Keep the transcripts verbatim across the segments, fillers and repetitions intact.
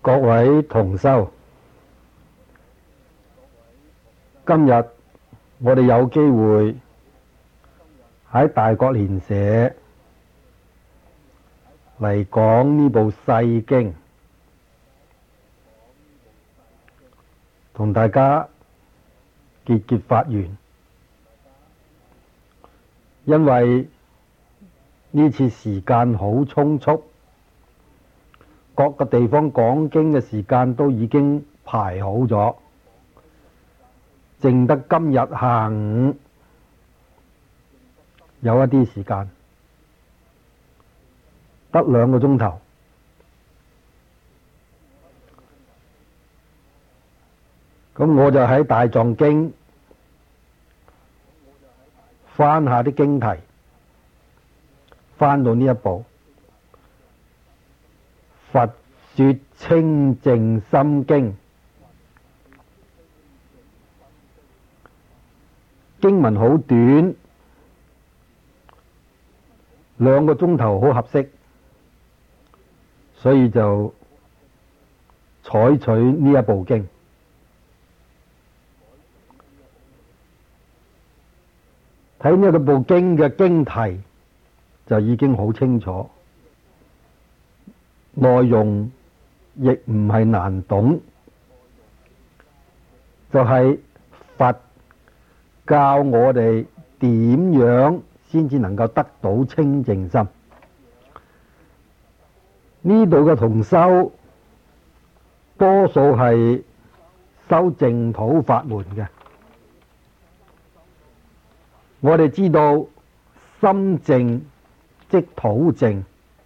各位同修，今日我哋有機會喺大覺蓮社嚟講呢部細經，同大家結結法緣。因為呢次時間好匆促，各個地方講經嘅時間都已經排好咗，淨得今日下午有一啲時間，得兩個鐘頭。咁我就喺大藏經翻下啲經題，翻到呢一部佛說清淨心經，經文好短，兩個鐘頭好合適，所以就採取呢一部經。睇呢一部經嘅經題就已經好清楚，內容亦唔係難懂，就係佛教我哋點樣先至能夠得到清淨心。呢度嘅同修多數係修淨土法門嘅。我哋知道心淨即土淨，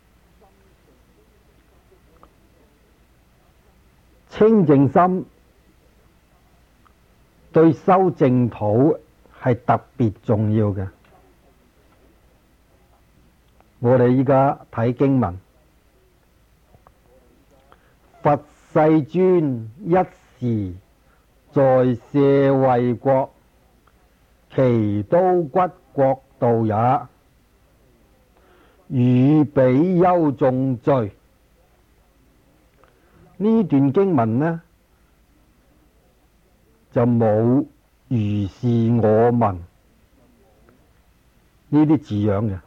清淨心對修淨土係特別重要嘅。我哋依家睇經文，佛世尊一時在舍衛國，其都骨國度也，與比丘眾聚。呢段經文呢就冇如是我聞呢啲字樣嘅，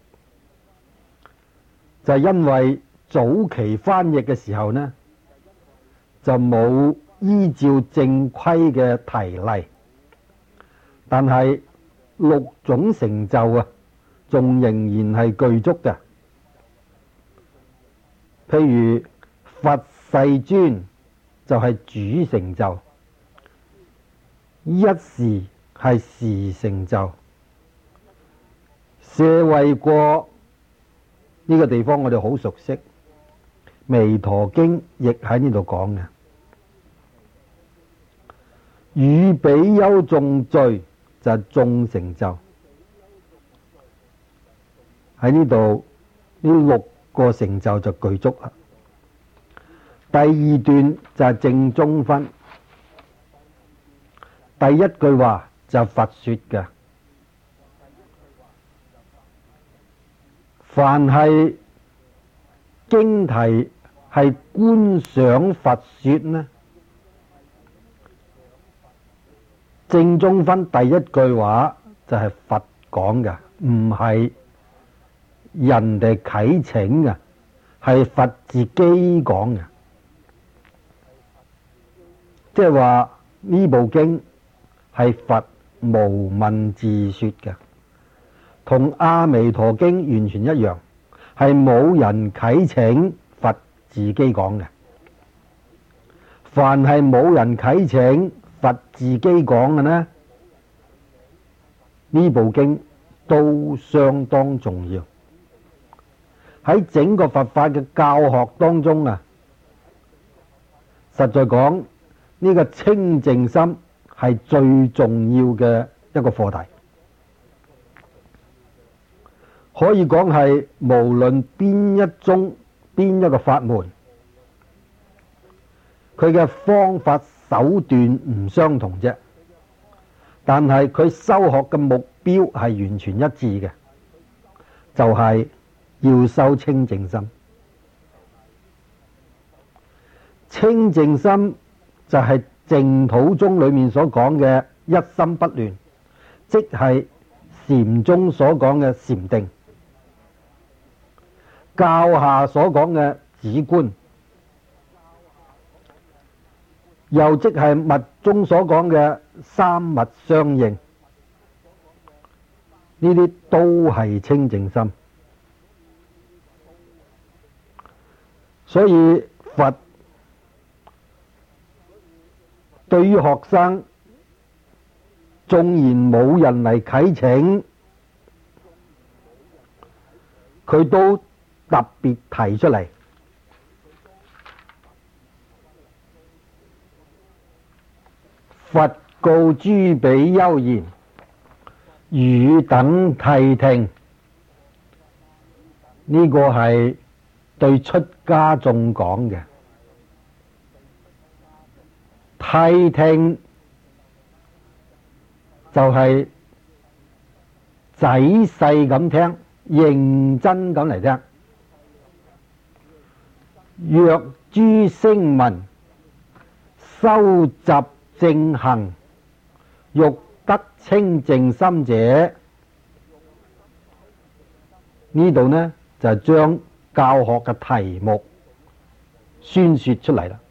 就係因為早期翻譯嘅時候呢就冇依照正規嘅題例。但係六種成就啊，仲仍然係具足嘅。譬如佛世尊就係主成就，一時係時成就。舍衛國呢個地方我哋好熟悉，彌陀經亦喺呢度講嘅。與比丘眾聚就係眾成就，喺呢度呢六個成就就具足啦。第二段就係正宗分，第一句話就係佛說嘅，凡係經題係觀想佛說呢，正宗分第一句話就係佛講嘅，唔係人哋啟請嘅，係佛自己講嘅。即係話呢部經係佛無文自說嘅，同阿彌陀經完全一樣，係冇人啟請，佛自己講嘅。凡係冇人啟請，佛自己講嘅呢，呢部經都相當重要。喺整個佛法嘅教學當中啊，實在講呢個清淨心係最重要嘅一個課題，可以講係無論邊一宗邊一個法門，佢嘅方法手段唔相同啫，但係佢修學嘅目標係完全一致嘅，就係要修清淨心。 清淨心就係淨土宗裏面所講嘅一心不亂，即係禪宗所講嘅禪定，教下所講嘅止觀，又即係密宗所講嘅三密相應，呢啲都係清淨心。所以佛對於學生，縱然冇人嚟啟請，佢都特別提出嚟。佛告諸比丘言：汝等諦聽。呢、這個係對出家眾講嘅。諦聽就係仔細咁聽，認真咁嚟聽。若諸聲聞修習正行，欲得清淨心者，呢度呢就係將教學嘅題目宣說出嚟啦。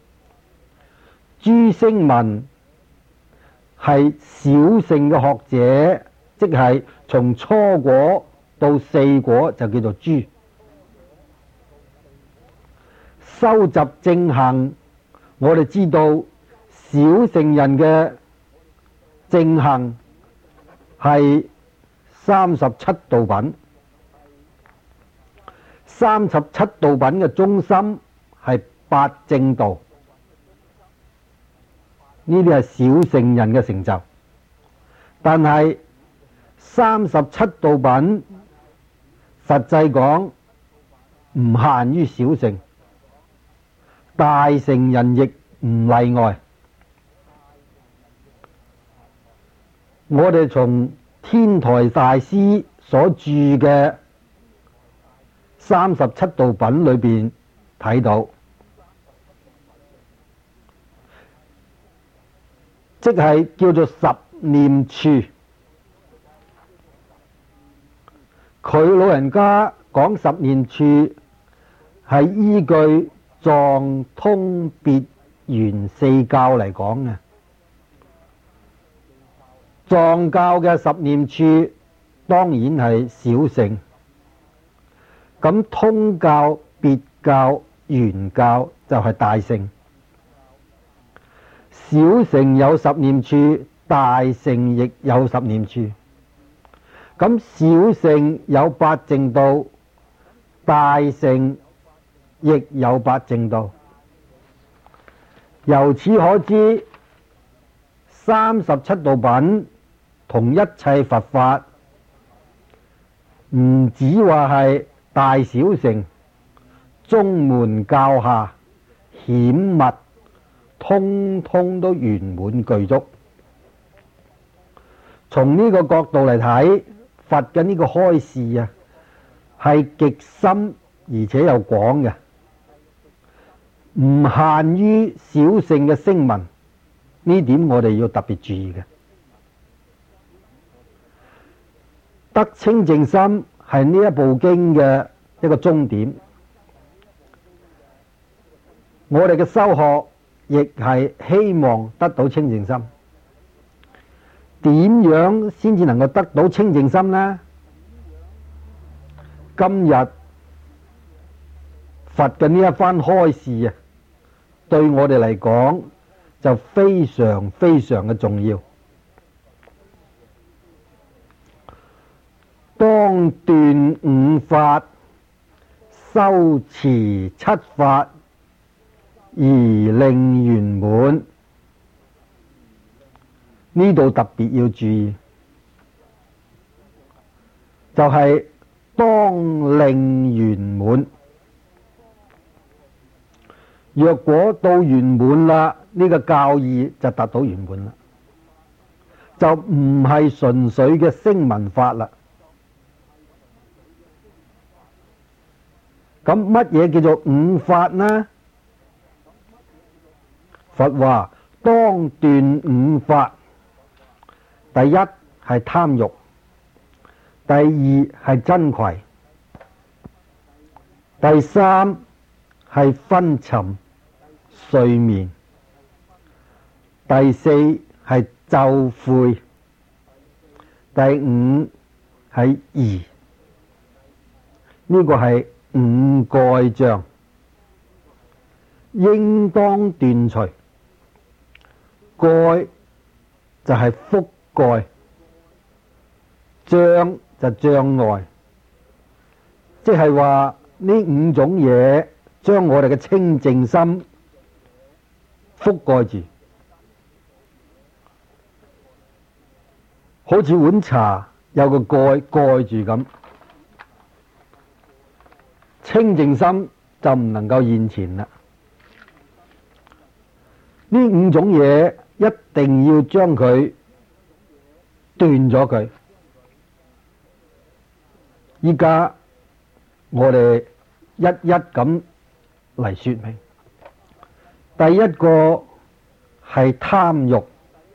諸聲聞係小乘嘅學者，即係從初果到四果就叫做諸。修習正行，我哋知道小乘人嘅正行係三十七道品，三十七道品嘅中心係八正道。呢啲係小乘人嘅成就，但係三十七道品實際講唔限於小乘，大乘人亦唔例外。我哋從天台大師所著嘅三十七道品裏邊睇到，即係叫做十念處。佢老人家講十念處係依據藏通別圓四教嚟講嘅。藏教嘅十念處當然係小乘，咁通教、別教、圓教就係大乘。小乘有十念處，大乘亦有十念處。咁小乘有八正道，大乘亦有八正道。由此可知，三十七道品同一切佛法，唔止話係大小乘、中門教下、顯密，通通都圓滿具足。從呢個角度嚟睇，佛嘅呢個開示啊，係極深而且又廣嘅，唔限於小乘嘅聲聞。呢點我哋要特別注意嘅。得清淨心係呢一部經嘅一個終點。我哋嘅修學亦係希望得到清淨心。點樣先至能夠得到清淨心呢？今日佛嘅呢一番開示啊，對我哋嚟講就非常非常嘅重要。當斷五法，修持七法，而令圓滿。呢度特別要注意，就係、是、當令圓滿。若果到圓滿啦，呢、這個教義就達到圓滿啦，就唔係純粹嘅聲聞法啦。咁乜嘢叫做五法呢？ 佛話當斷五法，第一係貪欲，第二係瞋恚，第三係昏沉睡眠，第四係皺悔，第五係疑。呢個係五蓋障，應當斷除。蓋就係覆蓋，障就障礙，即係話呢五種嘢將我哋嘅清淨心覆蓋住，好似碗茶有個蓋蓋住咁，清淨心就唔能夠現前啦。呢五種嘢一定要將佢斷咗佢。依家我哋一一咁嚟說明。第一個係貪欲，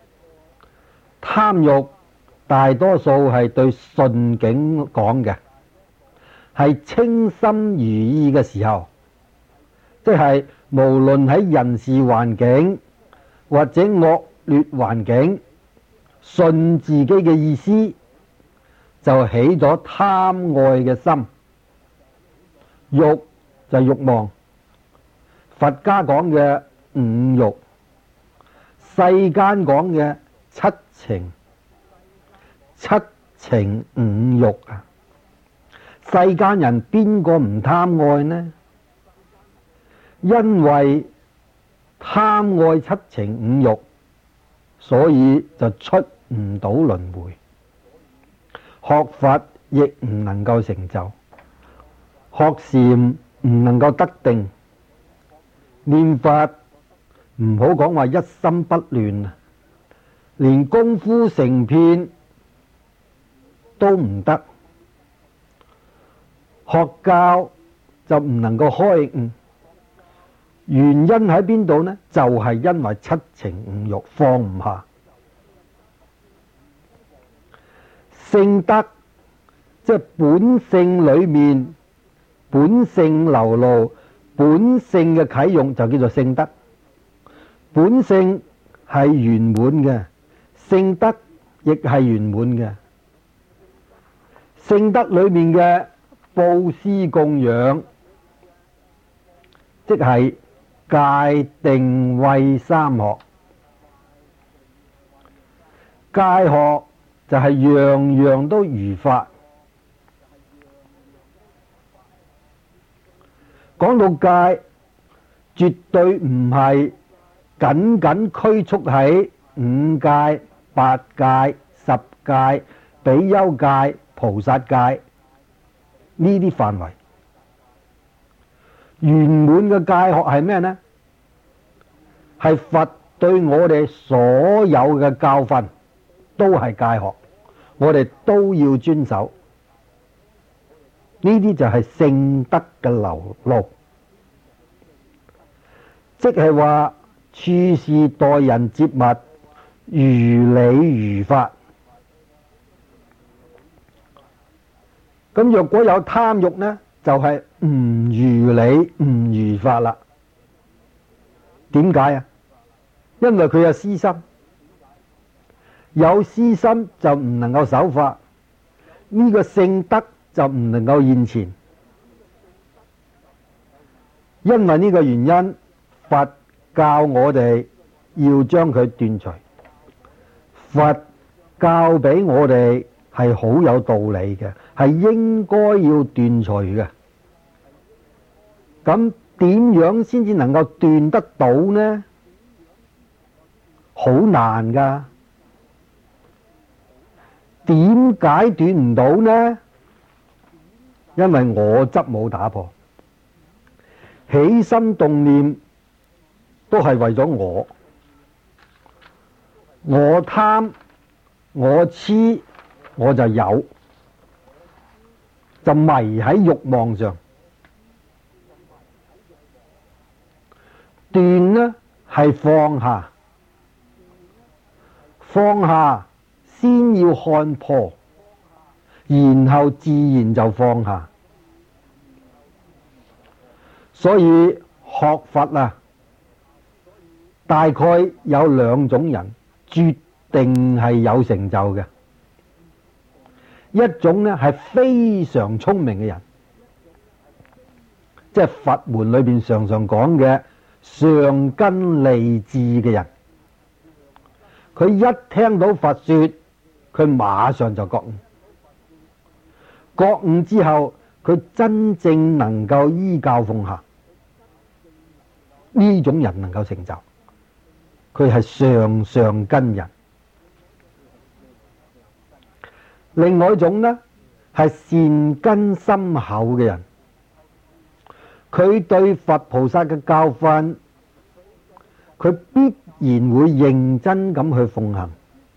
貪欲大多數係對順境講嘅，係稱心如意嘅時候，即係無論喺人事環境或者惡劣環境，順自己嘅意思，就起咗貪愛嘅心。欲就欲望，佛家講嘅五欲，世間講嘅七情，七情五欲啊！世間人邊個唔貪愛呢？因為貪愛七情五欲，所以就出唔到輪迴，學佛亦唔能夠成就，學禪唔能夠得定，念佛唔好講話一心不亂啊，連功夫成片都唔得，學教就唔能夠開悟。原因喺邊度呢？就係因為七情五欲放唔下。聖德即係本性裏面本性流露，本性嘅啟用就叫做聖德。本性係圓滿嘅，聖德亦係圓滿嘅。聖德裏面嘅布施供養，即係戒定慧三學。戒學就係樣樣都如法。講到戒，絕對唔係僅僅拘束喺五戒、八戒、十戒、比丘戒、菩薩戒呢啲範圍。圓滿嘅戒學係咩呢？係佛對我哋所有嘅教訓都係戒學，我哋都要遵守。呢啲就係聖德嘅流露，即係話處事待人接物如理如法。咁若果有貪欲呢，就係唔如理唔如法啦。點解啊？因為佢有私心，有私心就唔能夠守法，呢個聖德就唔能夠現前。因為呢個原因，佛教我哋要將佢斷除。佛教俾我哋係好有道理嘅，係應該要斷除嘅。咁點樣先至能夠斷得到呢？好難噶。點解斷唔到呢？因為我執冇打破，起心動念都係為咗我，我貪我痴我就有，就迷喺欲望上。斷呢係係放下，放下先要看破，然後自然就放下。所以學佛啊，大概有兩種人絕定係有成就嘅。一種呢係非常聰明嘅人，即係佛門裏邊常常講嘅上根利智嘅人。佢一聽到佛說，佢馬上就覺悟，覺悟之後佢真正能夠依教奉行，呢種人能夠成就，佢係上上根人。另外一種呢係善根深厚嘅人，佢對佛菩薩嘅教訓，佢必然會認真咁去奉行。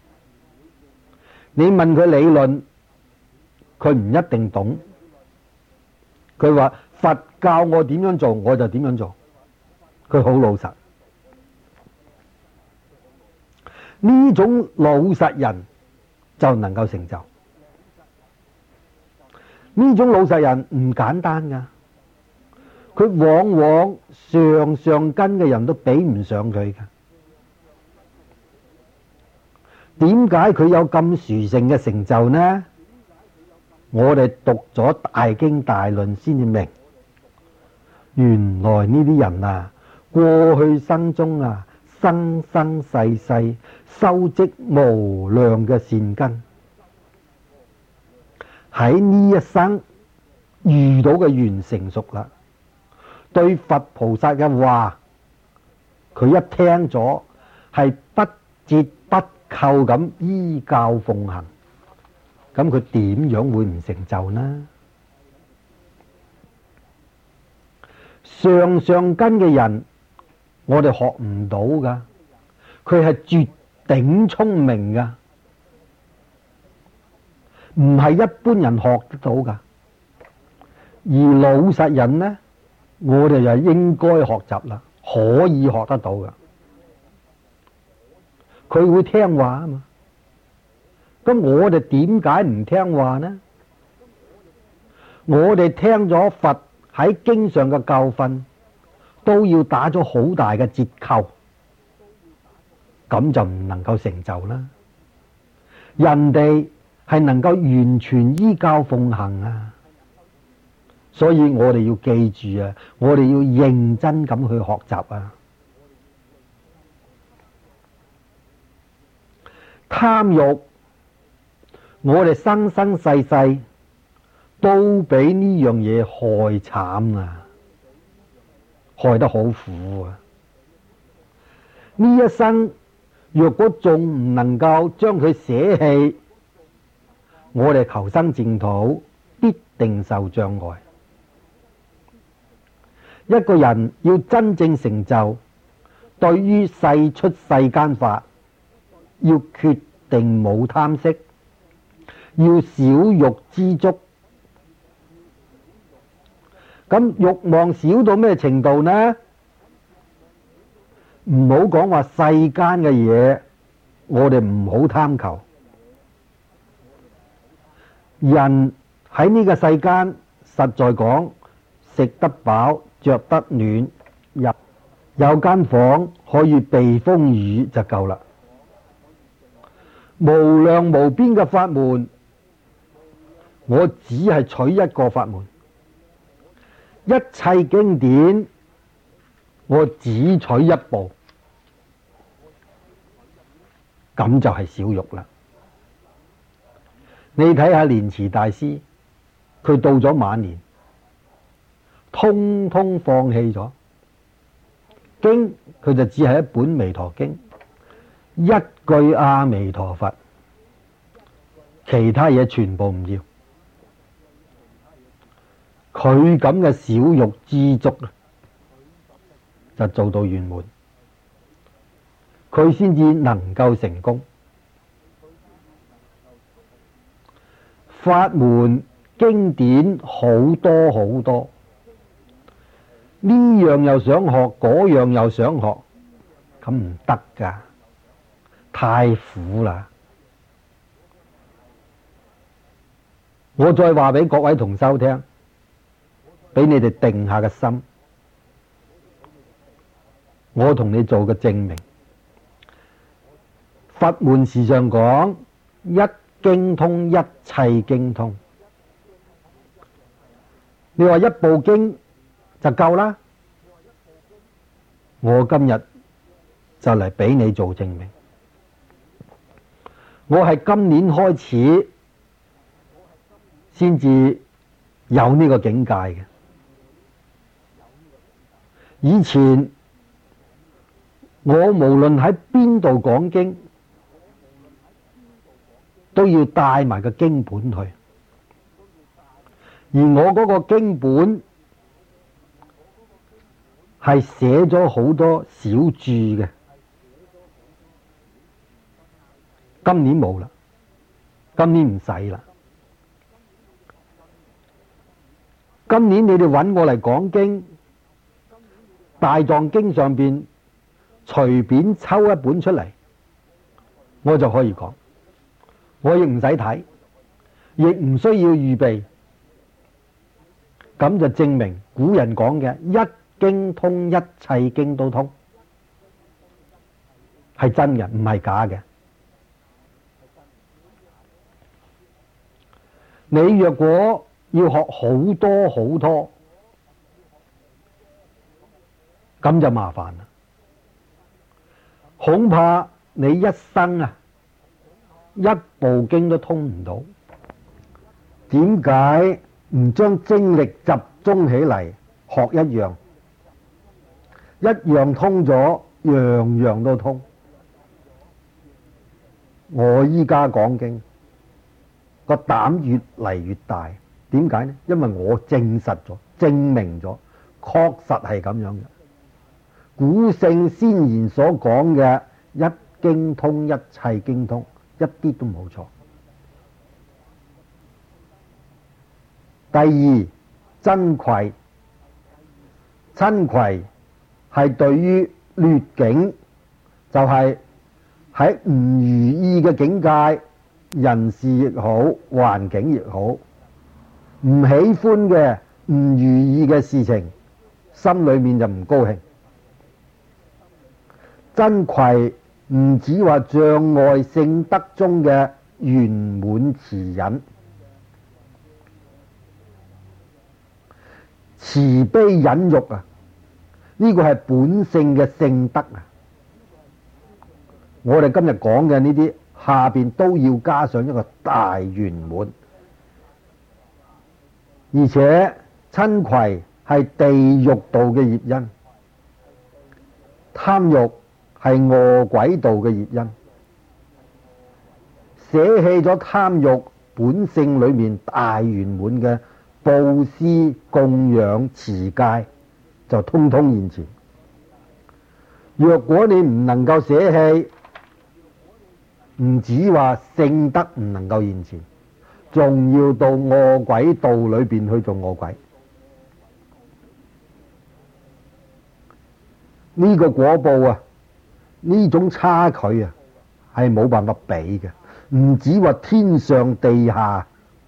你問佢理論，佢唔一定懂。佢話佛教我點樣做，我就點樣做。佢好老實。呢種老實人就能夠成就。呢種老實人唔簡單噶，佢往往上上根嘅人都比唔上佢噶。點解佢有咁殊勝嘅成就呢？我哋讀咗大經大論先至明，原來呢啲人啊，過去生中啊，生生世世修積無量嘅善根，喺呢一生遇到嘅緣成熟啦，對佛菩薩嘅話，佢一聽咗係不折不扣咁依教奉行，咁佢點樣會唔成就呢？上上根嘅人，我哋學唔到噶，佢係絕頂聰明噶，唔係一般人學得到噶。而老實人呢，我哋就應該學習啦，可以學得到噶。佢會聽話啊嘛，咁我哋點解唔聽話呢？我哋聽咗佛喺經上嘅教訓，都要打咗好大嘅折扣，咁就唔能夠成就啦。人哋係能夠完全依教奉行啊，所以我哋要記住啊，我哋要認真咁去學習啊。貪欲，我哋生生世世都俾呢樣嘢害慘啊，害得好苦啊！呢一生若果仲唔能夠將佢捨棄，我哋求生淨土必定受障礙。一個人要真正成就，對於世出世間法，要決定冇貪色，要少欲知足。咁欲望少到咩程度呢？唔好講話世間嘅嘢，我哋唔好貪求。人喺呢個世間，實在講，食得飽，着得暖，有有間房可以避風雨就夠啦。無量無邊嘅法門，我只係取一個法門。一切經典，我只取一部，咁就係少欲啦。你睇下蓮池大師，佢到咗晚年，通通放棄咗經，佢就只係一本彌陀經，一句阿彌陀佛，其他嘢全部唔要。佢咁嘅少欲知足就做到圓滿，佢先至能夠成功。法門經典好多好多，呢樣又想學，嗰樣又想學， 咁唔得㗎，太苦啦。我再話俾各位同修聽，俾你哋定下個心，我同你做個證明。佛門時常講一經通，一切經通。你話一部經就夠啦，我今日就嚟俾你做證明。我係今年開始先至有呢個境界嘅，以前我無論喺邊度講經，都要帶埋個經本去，而我嗰個經本係寫咗好多小注嘅。今年冇啦，今年唔使啦。今年你哋揾我嚟講經，大藏經上邊隨便抽一本出嚟，我就可以講。我亦唔使睇，亦唔需要預備，咁就證明古人講嘅一經通，一切經都通，係真嘅，唔係假嘅。你若果要學好多好多，咁就麻煩啦。恐怕你一生啊，一部經都通唔到。點解唔將精力集中起嚟學一樣？一樣通咗，樣樣都通。我依家講經個膽越嚟越大，點解呢？因為我證實咗、證明咗，確實係咁樣嘅。古聖先賢所講嘅一經通，一切經通，一啲都冇錯。第二，真愧，真愧係對於劣境，就係喺唔如意嘅境界，人事亦好，環境亦好，唔喜歡嘅、唔如意嘅事情，心裏面就唔高興。真愧唔止話障礙聖德中嘅圓滿慈忍，慈悲忍辱啊，呢個係本性嘅聖德啊。我哋今日講嘅呢啲下邊都要加上一個大圓滿，而且嗔恚係地獄道嘅業因，貪欲係餓鬼道嘅業因。捨棄咗貪欲本性裏面大圓滿嘅布施、供養、持戒，就通通現前。若果你唔能夠捨棄，唔止話聖德唔能夠現前，仲要到餓鬼道裏邊去做餓鬼。呢個果報啊，呢種差距啊，係冇辦法比嘅。唔止話天上地下，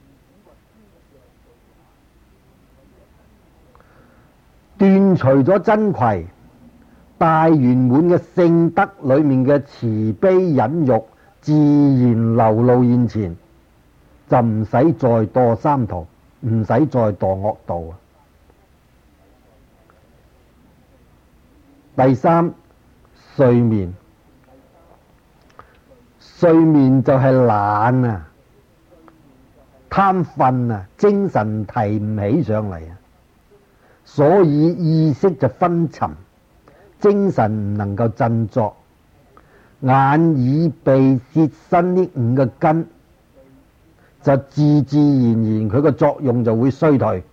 斷除咗嗔恚，大圓滿嘅聖德裏面嘅慈悲忍辱，自然流露現前，就唔使再墮三途，唔使再墮惡道啊。第三，睡眠，睡眠就係懶啊，貪瞓啊，精神提唔起上嚟啊，所以意識就昏沉，精神唔能夠振作。眼耳鼻舌身呢五個根就自自然然佢個作用就會衰退，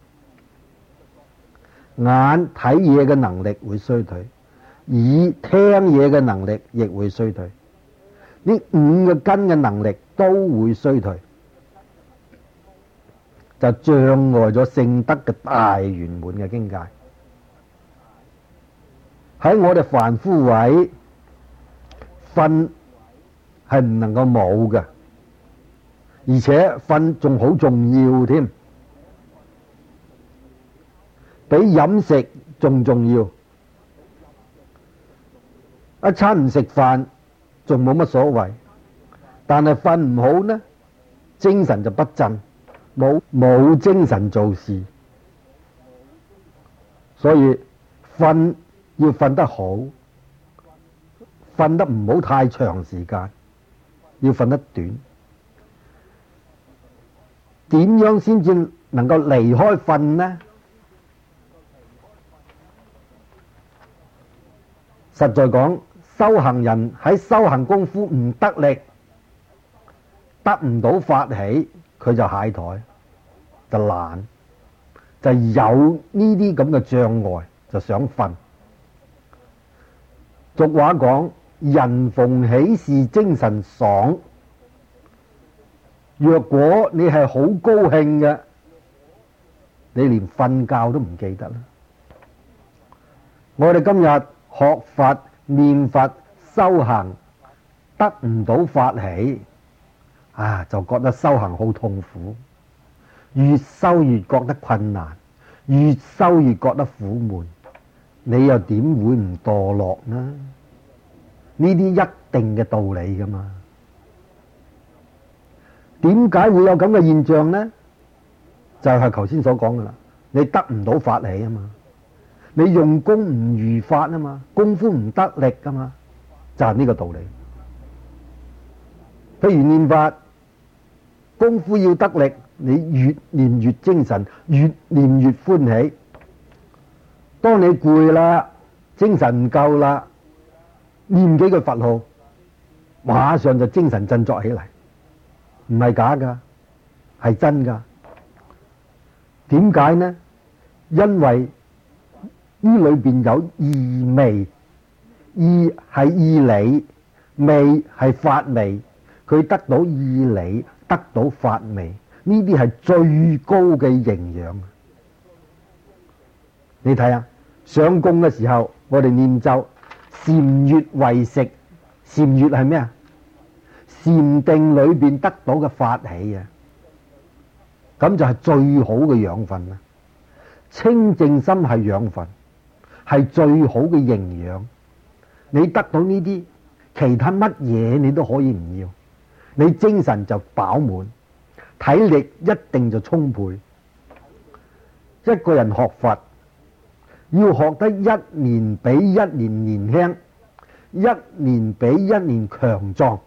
眼睇嘢嘅能力會衰退，耳聽嘢嘅能力亦會衰退，呢五個根嘅能力都會衰退，就障礙咗聖德嘅大圓滿嘅境界。喺我哋凡夫位， 瞓係唔能夠冇嘅，而且瞓仲好重要添，比飲食仲重要。一餐唔食飯仲冇乜所謂，但係瞓唔好呢，精神就不振，冇冇精神做事。所以瞓要瞓得好，瞓得唔好太長時間，要瞓得短。點樣先至能夠離開瞓呢？實在講，修行人喺修行功夫唔得力，得唔到法喜，佢就懈怠，就懶，就有呢啲咁嘅障礙，就想瞓。俗話講，人逢喜事精神爽。若果你係好高興嘅，你連瞓覺都唔記得啦。我哋今日學佛、念佛、修行，得唔到法喜，啊，就覺得修行好痛苦，越修越覺得困難，越修越覺得苦悶。你又點會唔墮落呢？呢啲一定嘅道理噶嘛。點解會有咁嘅現象呢？就係頭先所講噶啦，你得唔到法喜啊嘛，你用功唔如法啊嘛，功夫唔得力噶嘛，就係呢個道理。譬如念法，功夫要得力，你越念越精神，越念越歡喜。當你攰啦，精神唔夠啦，念幾句佛號，馬上就精神振作起嚟。唔係假噶，係真噶。點解呢？因為呢裏邊有義味，義係義理，味係法味。佢得到義理，得到法味，呢啲係最高嘅營養。你睇下，上供嘅時候，我哋念咒，禪悦為食。禪悦係咩啊？禪定裏邊得到嘅法喜啊，咁就係最好嘅養分啦。清淨心係養分，係最好嘅營養。你得到呢啲，其他乜嘢你都可以唔要，你精神就飽滿，體力一定就充沛。一個人學佛，要學得一年比一年年輕，一年比一年強壯，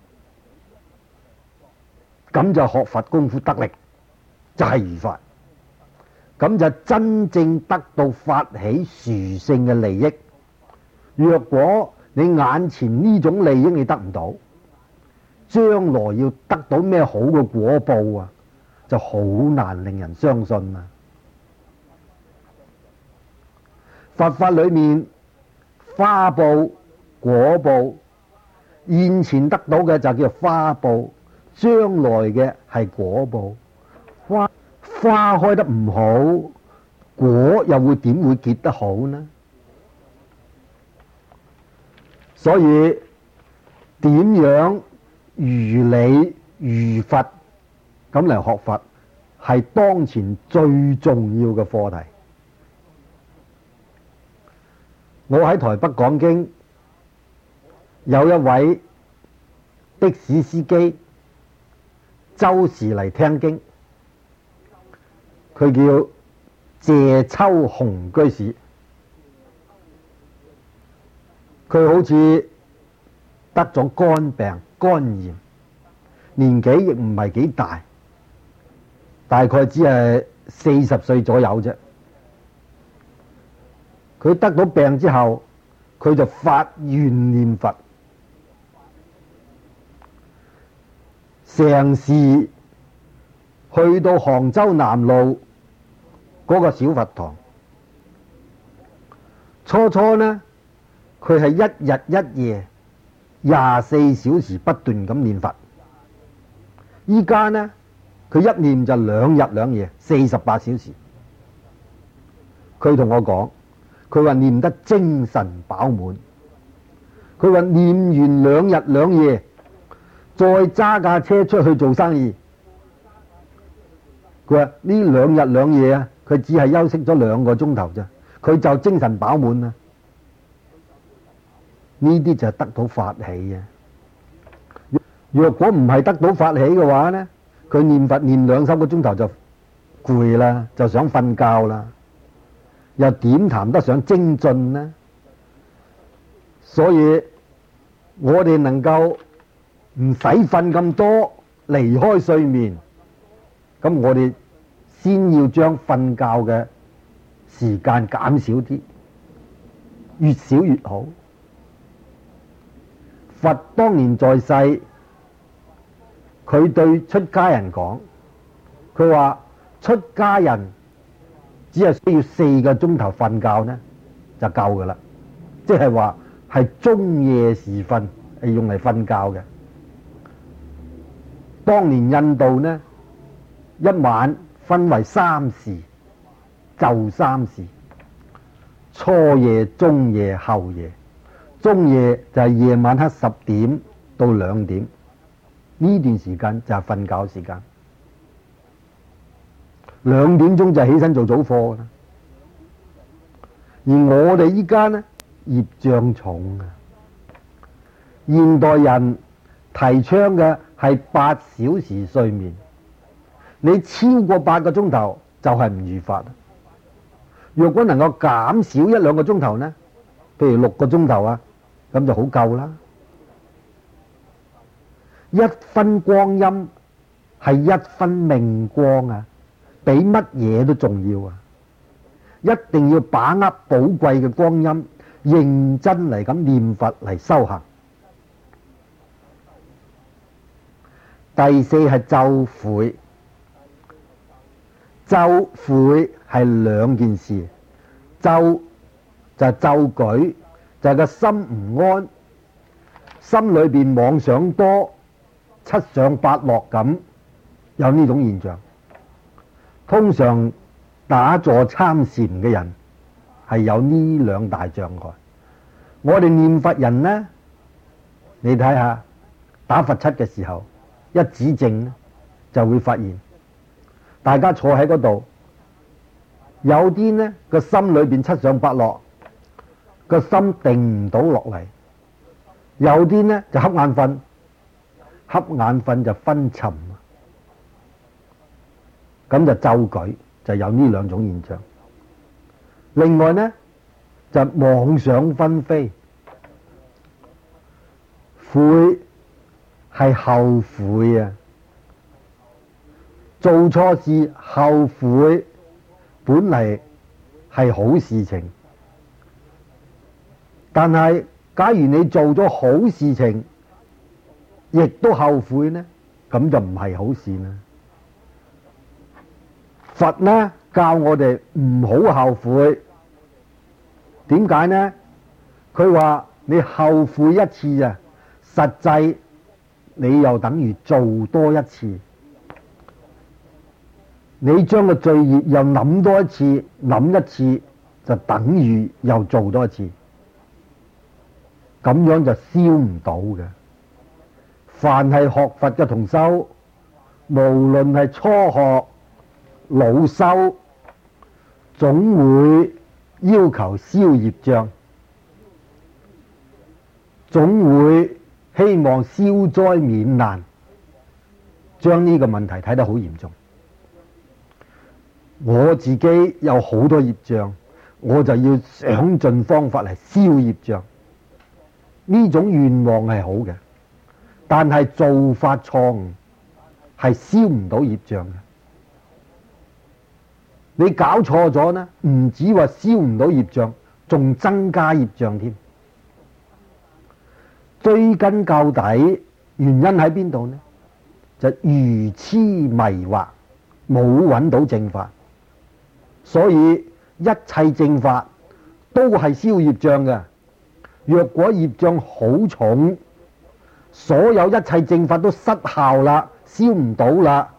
咁就學佛功夫得力，就係如法，咁就真正得到法喜殊勝嘅利益。若果你眼前呢種利益你得唔到，將來要得到咩好嘅果報啊，就好難令人相信啊。佛法裏面花報、果報，現前得到嘅就叫花報，將來嘅係果報。花花開得唔好，果又會點會結得好呢？所以點樣如理如佛咁嚟學佛，係當前最重要嘅課題。我喺台北講經，有一位的士司機周時嚟聽經，佢叫謝秋紅居士。佢好似得咗肝病、肝炎，年紀亦唔係幾大，大概只係四十歲左右啫。佢得到病之後，佢就發願念佛，成時去到杭州南路嗰個小佛堂。初初呢，佢係一日一夜廿四小時不斷咁念佛。依家呢，佢一念就兩日兩夜四十八小時。佢同我講，佢話念得精神飽滿， 佢話念完兩日兩夜，再揸架車出去做生意。佢話呢兩日兩夜啊，佢只係休息咗兩個鐘頭啫，佢就精神飽滿啦。呢啲就係得到法喜啊！若果唔係得到法喜嘅話呢，佢念佛念兩三個鐘頭就攰啦，就想瞓覺啦，又點談得上精進呢？所以我哋能夠唔使瞓咁多，離開睡眠，咁我哋先要將瞓覺嘅時間減少啲，越少越好。佛當年在世，佢對出家人講，佢話出家人只係需要四個鐘頭瞓覺呢就夠噶啦，即係話係中夜時分係用嚟瞓覺嘅。當年印度呢，一晚分為三時，晝三時，初夜、中夜、後夜。中夜就係夜晚黑十點到兩點，呢段時間就係瞓覺時間。兩點鐘就起身做早課啦。而我哋依家呢，業障重啊！現代人提倡嘅係八小時睡眠，你超過八個鐘頭就係唔如法。若果能夠減少一兩個鐘頭呢，譬如六個鐘頭啊，咁就好夠啦。一分光陰係一分命光啊，比乜嘢都重要啊！一定要把握寶貴嘅光陰，認真嚟咁念佛嚟修行。第四係咒悔，咒悔係兩件事。咒就係咒舉，就係個心唔安，心裏邊妄想多，七上八落咁，有呢種現象。通常打坐參禪嘅人係有呢兩大障礙。我哋念佛人呢，你睇下打佛七嘅時候，一指正就會發現，大家坐喺嗰度，有啲呢個心裏邊七上八落，個心定唔到落嚟；有啲呢就瞌眼瞓，瞌眼瞓就昏沉，咁就咒舉就有呢兩種現象。另外呢就妄想紛飛，悔係後悔啊！做錯事後悔，本嚟係好事情，但係假如你做咗好事情，亦都後悔呢，咁就唔係好事啦。佛呢教我哋唔好後悔，點解呢？佢話你後悔一次啊，實際你又等於做多一次。你將個罪業又諗多一次，諗一次就等於又做多一次，咁樣就消唔到嘅。凡係學佛嘅同修，無論係初學老修，總會要求消業障，總會希望消災免難，將呢個問題睇得好嚴重。我自己有好多業障，我就要想盡方法嚟消業障。呢種願望係好嘅，但係做法錯誤，係消唔到業障嘅。你搞錯咗呢，唔止話消唔到業障，仲增加業障添。追根究底，原因喺邊度呢？就愚痴迷惑，冇揾到正法。所以一切正法都係消業障嘅。若果業障好重，所有一切正法都失效啦，消唔到啦，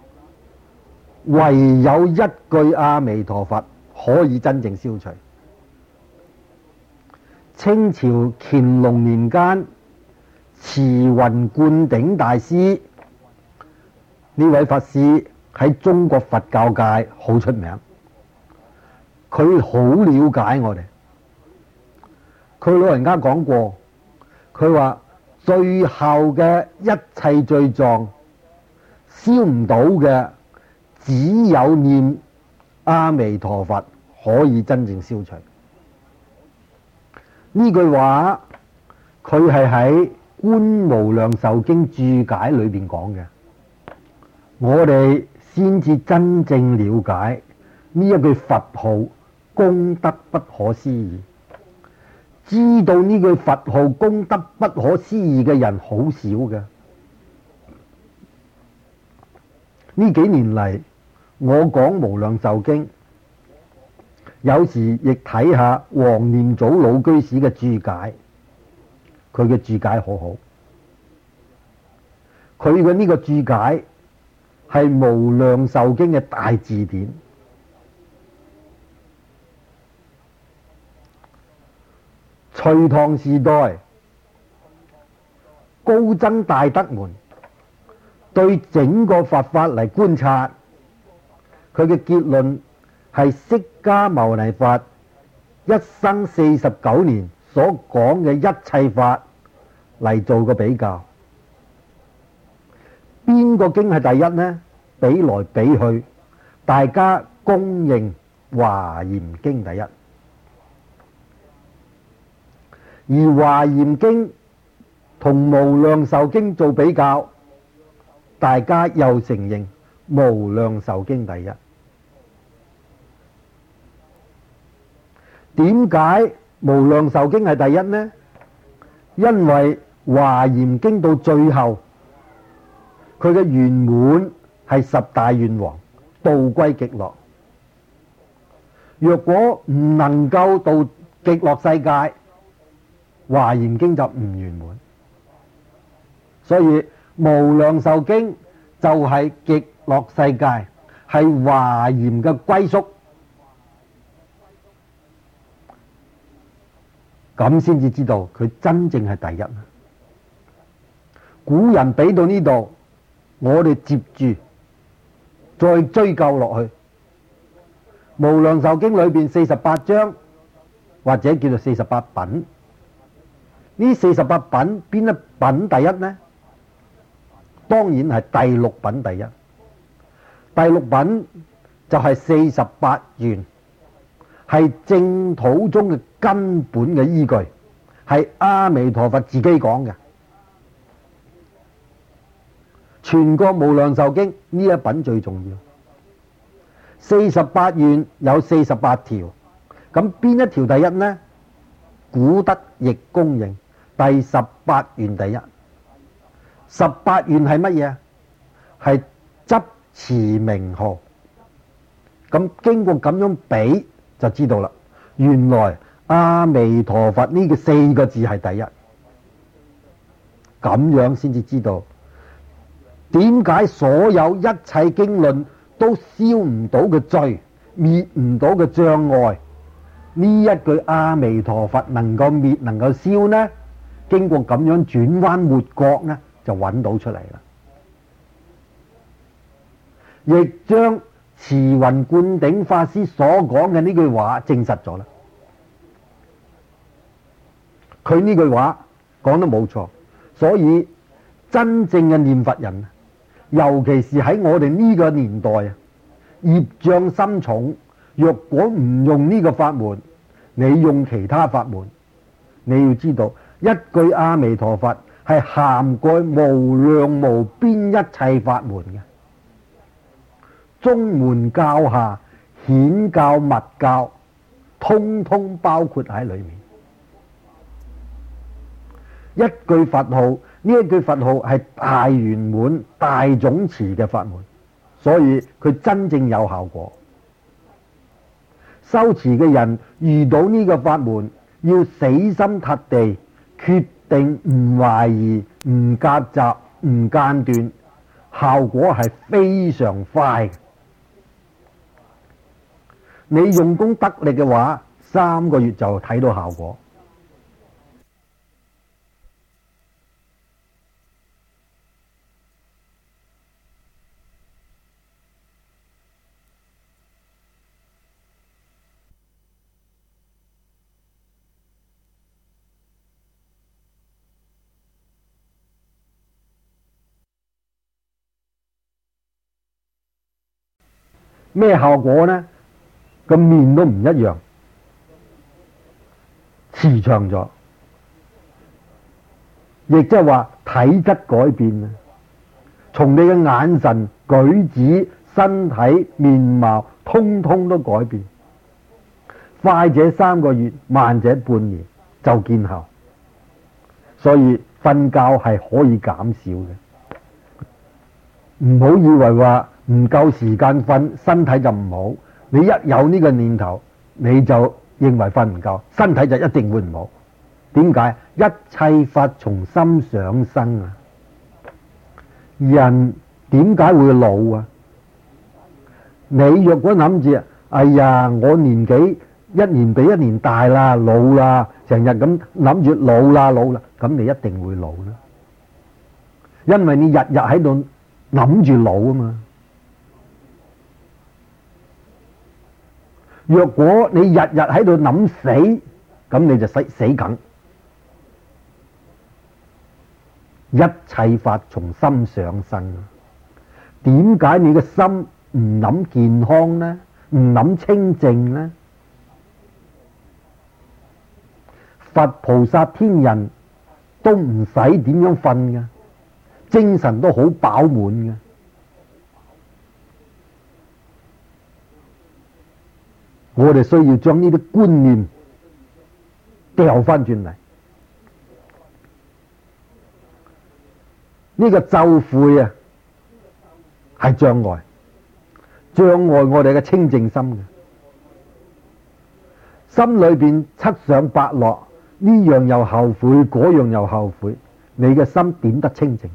唯有一句阿彌陀佛可以真正消除。 清朝乾隆年間，慈雲灌頂大師呢位法師喺中國佛教界好出名，佢好了解我哋。佢老人家講過，佢話最後嘅一切罪狀燒唔到嘅，只有念阿彌陀佛可以真正消除。呢句話佢係喺《觀無量壽經》注解裏邊講嘅，我哋先至真正了解呢一句佛號功德不可思議。知道呢句佛號功德不可思議嘅人好少嘅。呢幾年嚟，我講無量壽經，有時亦睇下黃念祖老居士嘅注解，佢嘅注解好好。佢嘅呢個注解係無量壽經嘅大字典。隋唐時代，高僧大德們對整個佛法嚟觀察，佢嘅結論係釋迦牟尼佛一生四十九年所講嘅一切法嚟做個比較。邊個經係第一呢？比來比去，大家公認華嚴經第一。而華嚴經同無量壽經做比較，大家又承認無量壽經第一。點解無量壽經係第一呢？因為華嚴經到最後，佢嘅圓滿係十大願王道歸極樂。若果唔能夠到極樂世界，華嚴經就唔圓滿。所以無量壽經就係極樂世界，係華嚴嘅歸宿，咁先至知道佢真正係第一。古人俾到呢度，我哋接住再追究落去。無量壽經裏邊四十八章，或者叫做四十八品。呢四十八品邊一品第一呢？當然係第六品第一。第六品就係四十八願，係正土中嘅根本嘅依據，係阿彌陀佛自己講嘅。全個無量壽經呢一品最重要。四十八願有四十八條，咁邊一條第一呢？古德亦公認第十八願第一。十八願係乜嘢？係執持名號。咁經過咁樣比就知道啦，原來阿彌陀佛呢個四個字係第一。咁樣先至知道點解所有一切經論都消唔到嘅罪，滅唔到嘅障礙，呢一句阿彌陀佛能夠滅能夠消呢？經過咁樣轉彎抹角呢，就揾到出嚟啦。亦將慈雲灌頂法師所講嘅呢句話證實咗啦。佢呢句話講得冇錯，所以真正嘅念佛人，尤其是喺我哋呢個年代啊，業障深重，若果唔用呢個法門，你用其他法門，你要知道一句阿彌陀佛係涵蓋無量無邊一切法門嘅，宗門教下顯教密教通通包括喺裏面。一句佛號，呢一句佛號係大圓滿大總持嘅法門，所以佢真正有效果。修持嘅人遇到呢個法門，要死心塌地決定，唔懷疑，唔夾雜，唔間斷，效果係非常快。你用功得力嘅話，三個月就睇到效果。 咩效果呢？個面都唔一樣，慈祥咗，亦即係話體質改變啊！從你嘅眼神、舉止、身體、面貌，通通都改變。快者三個月，慢者半年就見效。所以瞓覺係可以減少嘅，唔好以為話唔夠時間瞓，身體就唔好。你一有呢個念頭，你就認為瞓唔夠，身體就一定會唔好。點解？一切法從心想生啊！人點解會老啊？你若果諗住，哎呀，我年紀一年比一年大啦，老啦，成日咁諗住老啦老啦，咁你一定會老啦。因為你日日喺度諗住老啊嘛。若果你日日喺度諗死，咁你就死死梗。一切法從心想生。點解你嘅心唔諗健康呢？唔諗清淨呢？佛菩薩天人都唔使點樣瞓嘅，精神都好飽滿嘅。我哋需要將呢啲觀念掉翻轉嚟。呢個咒悔啊，係障礙，障礙我哋嘅清淨心嘅。心裏邊七上八落，呢樣又後悔，嗰樣又後悔，你嘅心點得清淨？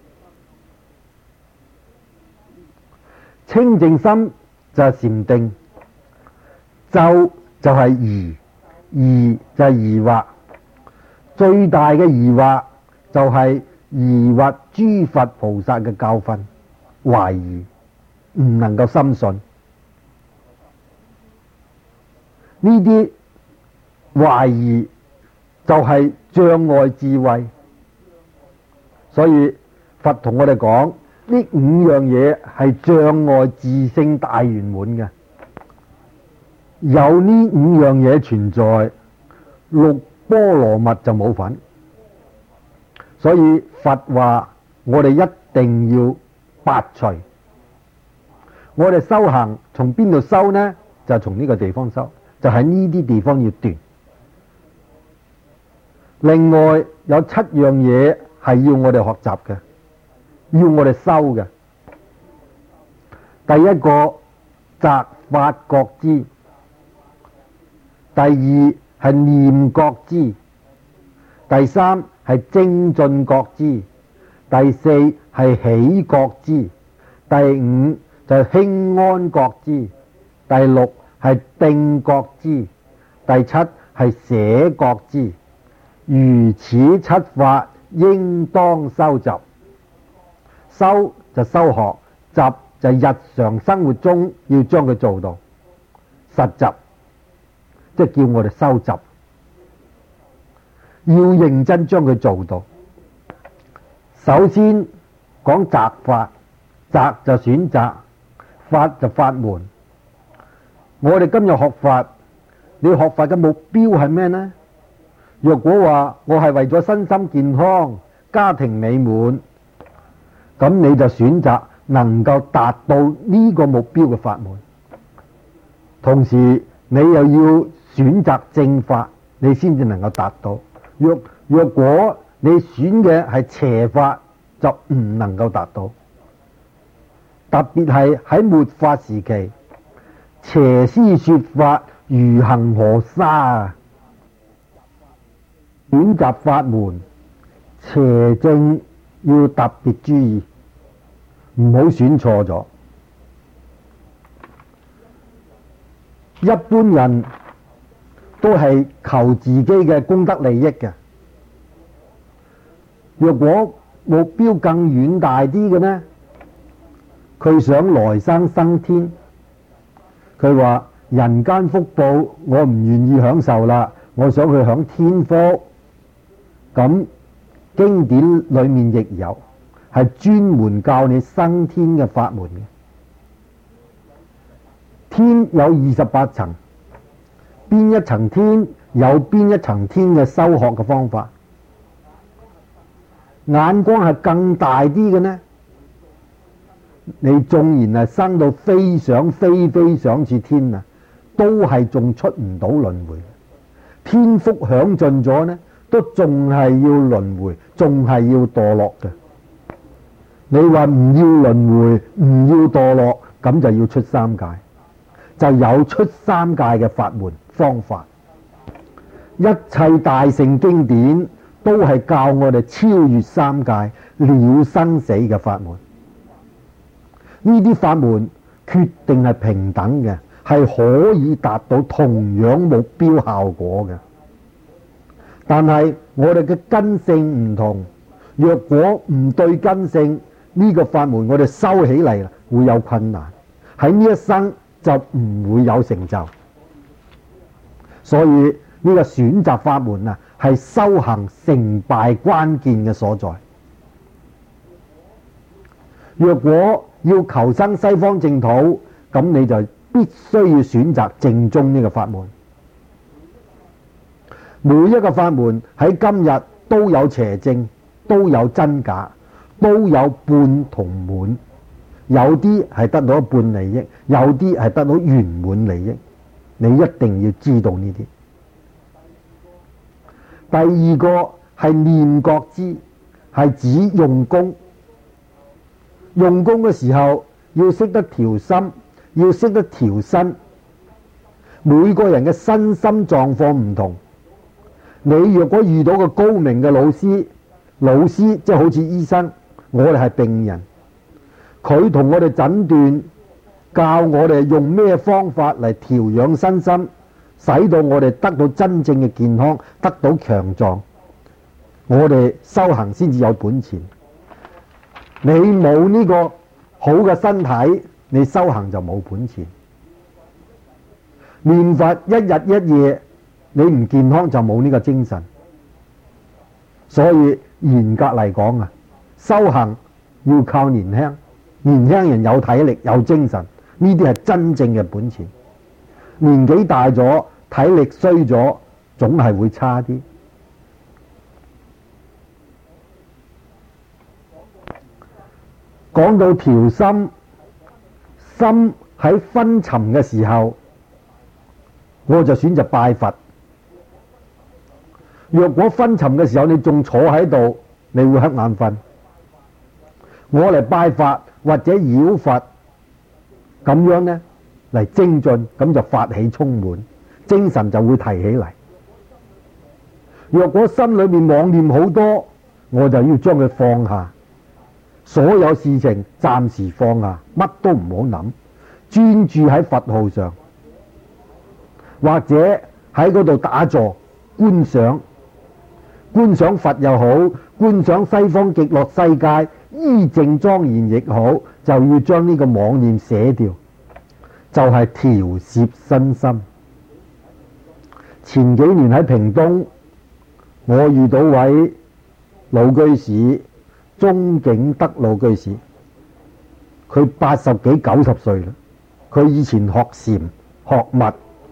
清淨心就係禪定，咒就係疑，疑就係疑惑。最大嘅疑惑就係疑惑諸佛菩薩嘅教訓，懷疑，唔能夠深信。呢啲懷疑就係障礙智慧，所以佛同我哋講呢五樣嘢係障礙自性大圓滿嘅。有呢五樣嘢存在，六波羅蜜就冇份。所以佛話我哋一定要拔除。我哋修行從邊度修呢？就從呢個地方修，就喺呢啲地方要斷。另外有七樣嘢係要我哋學習嘅，要我哋修嘅。第一個擇法覺知，第二係念覺知，第三係精進覺知，第四係喜覺知，第五就係輕安覺知，第六係定覺知，第七係捨覺知。如此七法應當修習。修就修學，習就日常生活中要將佢做到實習，即係叫我哋修習，要認真將佢做到。首先講擇法，擇就選擇，法就法門。我哋今日學法，你學法嘅目標係咩呢？若果話我係為咗身心健康、家庭美滿，咁你就選擇能夠達到呢個目標嘅法門。同時你又要選擇正法，你先至能夠達到。若若果你選嘅係邪法，就唔能夠達到。特別係喺末法時期，邪師說法如恒河沙啊！選擇法門，邪正要特別注意，唔好選錯咗。一般人都係求自己嘅功德利益嘅。若果目標更遠大啲嘅呢，佢想來生升天。佢話人間福報我唔願意享受啦，我想去享天福。咁經典裏面亦有係專門教你升天嘅法門嘅。 天有二十八層，邊一層天有邊一層天嘅修學嘅方法，眼光係更大啲嘅呢？你縱然係生到飛想飛飛想似天啊，都係仲出唔到輪迴。天福享盡咗呢，都仲係要輪迴，仲係要墮落嘅。你話唔要輪迴，唔要墮落，咁就要出三界，就有出三界嘅法門方法。一切大乘經典都係教我哋超越三界、了生死嘅法門。呢啲法門決定係平等嘅，係可以達到同樣目標效果嘅。但係我哋嘅根性唔同，若果唔對根性，呢個法門我哋修起嚟會有困難，喺呢一生就唔會有成就。所以呢個選擇法門啊，係修行成敗關鍵嘅所在。若果要求生西方淨土，咁你就必須要選擇正宗呢個法門。每一個法門喺今日都有邪正，都有真假，都有半同滿，有啲係得到一半利益，有啲係得到圓滿利益。你一定要知道呢啲。第二個係念覺支，係指用功。用功嘅時候要識得調心，要識得調身。每個人嘅身心狀況唔同，你若果遇到個高明嘅老師，老師即係好似醫生，我哋係病人，佢同我哋診斷，教我哋用咩方法嚟調養身心，使到我哋得到真正嘅健康，得到強壯，我哋修行先至有本錢。你冇呢個好嘅身體，你修行就冇本錢。念佛一日一夜，你唔健康就冇呢個精神。所以嚴格嚟講啊，修行要靠年輕，年輕人有體力有精神，呢啲係真正嘅本錢。年紀大咗，體力衰咗，總係會差啲。講到調心，心喺昏沉嘅時候，我就選擇拜佛。若果昏沉嘅時候你仲坐喺度，你會瞌眼瞓。我嚟拜佛或者繞佛，咁樣呢嚟精進，咁就法喜充滿，精神就會提起嚟。若果心裏面妄念好多，我就要將佢放下。所有事情暫時放下，乜都唔好諗，專注喺佛號上，或者喺嗰度打坐觀想，觀想佛又好，觀想西方極樂世界依正莊嚴亦好，就要將呢個妄念捨掉，就係調攝身心。前幾年喺屏東，我遇到位老居士，鍾景德老居士，佢八十幾九十歲啦。佢以前學禪學密，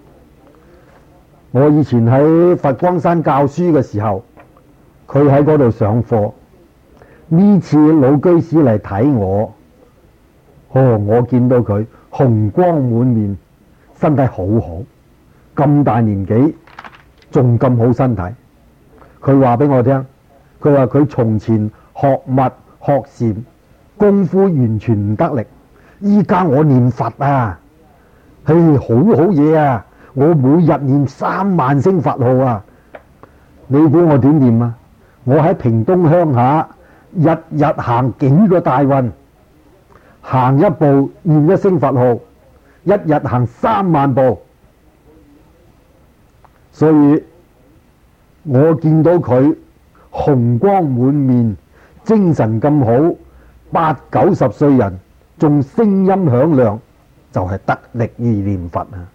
我以前喺佛光山教書嘅時候，佢喺嗰度上課。呢次老居士嚟睇我，哦，我見到佢紅光滿面，身體好好，咁大年紀仲咁好身體。佢話俾我聽，佢話佢從前學密學禪功夫完全唔得力，依家我念佛啊，嘿，好好嘢啊！我每日念三萬聲佛號啊！你估我點念啊？我喺屏東鄉下日日行幾個大運，行一步念一聲佛號，一日行三萬步。所以我見到佢紅光滿面，精神咁好，八九十歲人仲聲音響亮，就係得力而念佛啊！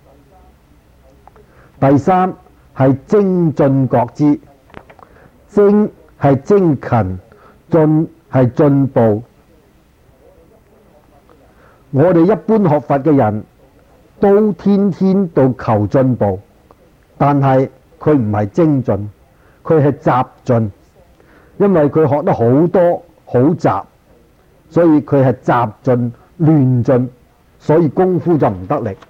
第三係精進覺支，精係精勤，進係進步。我哋一般學佛嘅人都天天到求進步，但係佢唔係精進，佢係雜進，因為佢學得好多好雜，所以佢係雜進亂進，所以功夫就唔得力。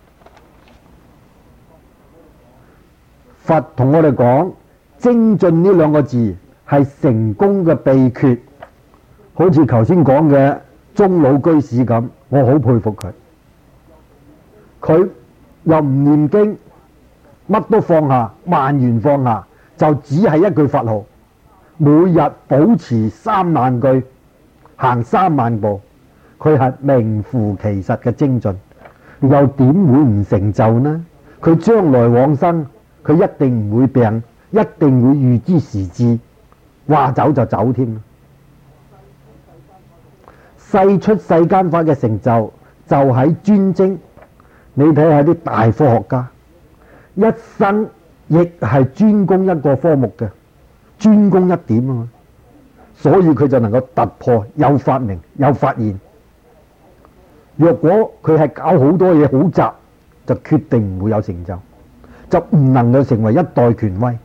佛同我哋講精進呢兩個字係成功嘅秘訣，好似頭先講嘅中老居士咁，我好佩服佢。佢又唔念經，乜都放下，萬緣放下，就只係一句佛號，每日保持三萬句，行三萬步，佢係名副其實嘅精進，又點會唔成就呢？佢將來往生，佢一定唔會病，一定會預知時至，話走就走添。世出世間法嘅成就就喺專精。你睇下啲大科學家，一生亦係專攻一個科目嘅，專攻一點啊嘛，所以佢就能夠突破，有發明，有發現。若果佢係搞好多嘢好雜，就決定唔會有成就，就唔能夠成為一代權威。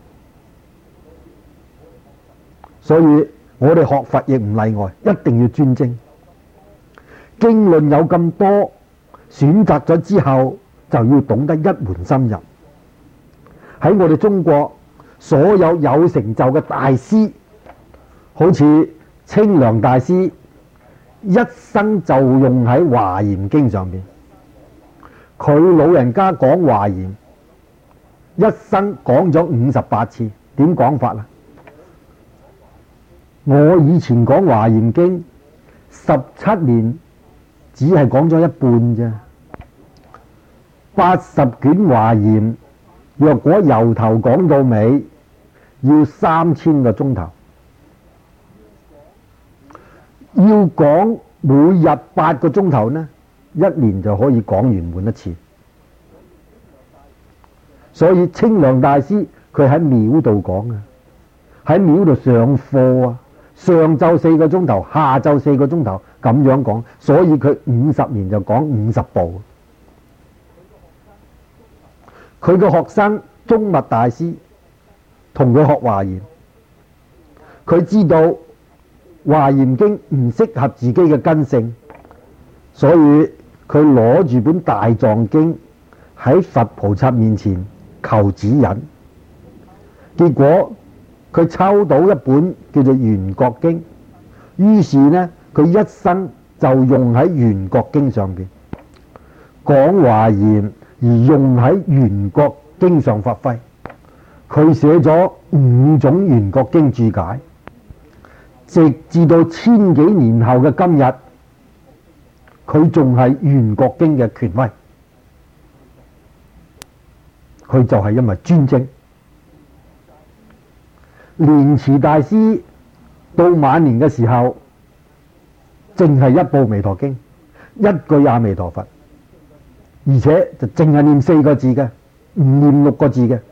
所以我哋學佛亦唔例外，一定要專精。經論有咁多，選擇咗之後就要懂得一門深入。喺我哋中國，所有有成就嘅大師，好似清涼大師，一生就用喺華嚴經上邊。佢老人家講華嚴，一生講咗五十八次。點講法啊？我以前講華嚴經十七年，只係講咗一半啫。八十卷華嚴，若果由頭講到尾，要三千個鐘頭。要講每日八個鐘頭呢，一年就可以講完滿一次。所以清涼大師佢喺廟度講啊，喺廟度上課啊，上晝四個鐘頭，下晝四個鐘頭咁樣講，所以佢五十年就講五十部。佢嘅學生宗密大師同佢學華嚴，佢知道華嚴經唔適合自己嘅根性，所以佢攞住本大藏經喺佛菩薩面前求指引。結果佢抽到一本叫做圓覺經，於是呢佢一生就用喺圓覺經上邊講華嚴，而用喺圓覺經上發揮。佢寫咗五種圓覺經注解，直至到千幾年後嘅今日，佢仲係圓覺經嘅權威。佢就係因為專精。蓮池大師到晚年嘅時候，淨係一部彌陀經，一句阿彌陀佛，而且就淨係念四個字嘅，唔念六個字嘅。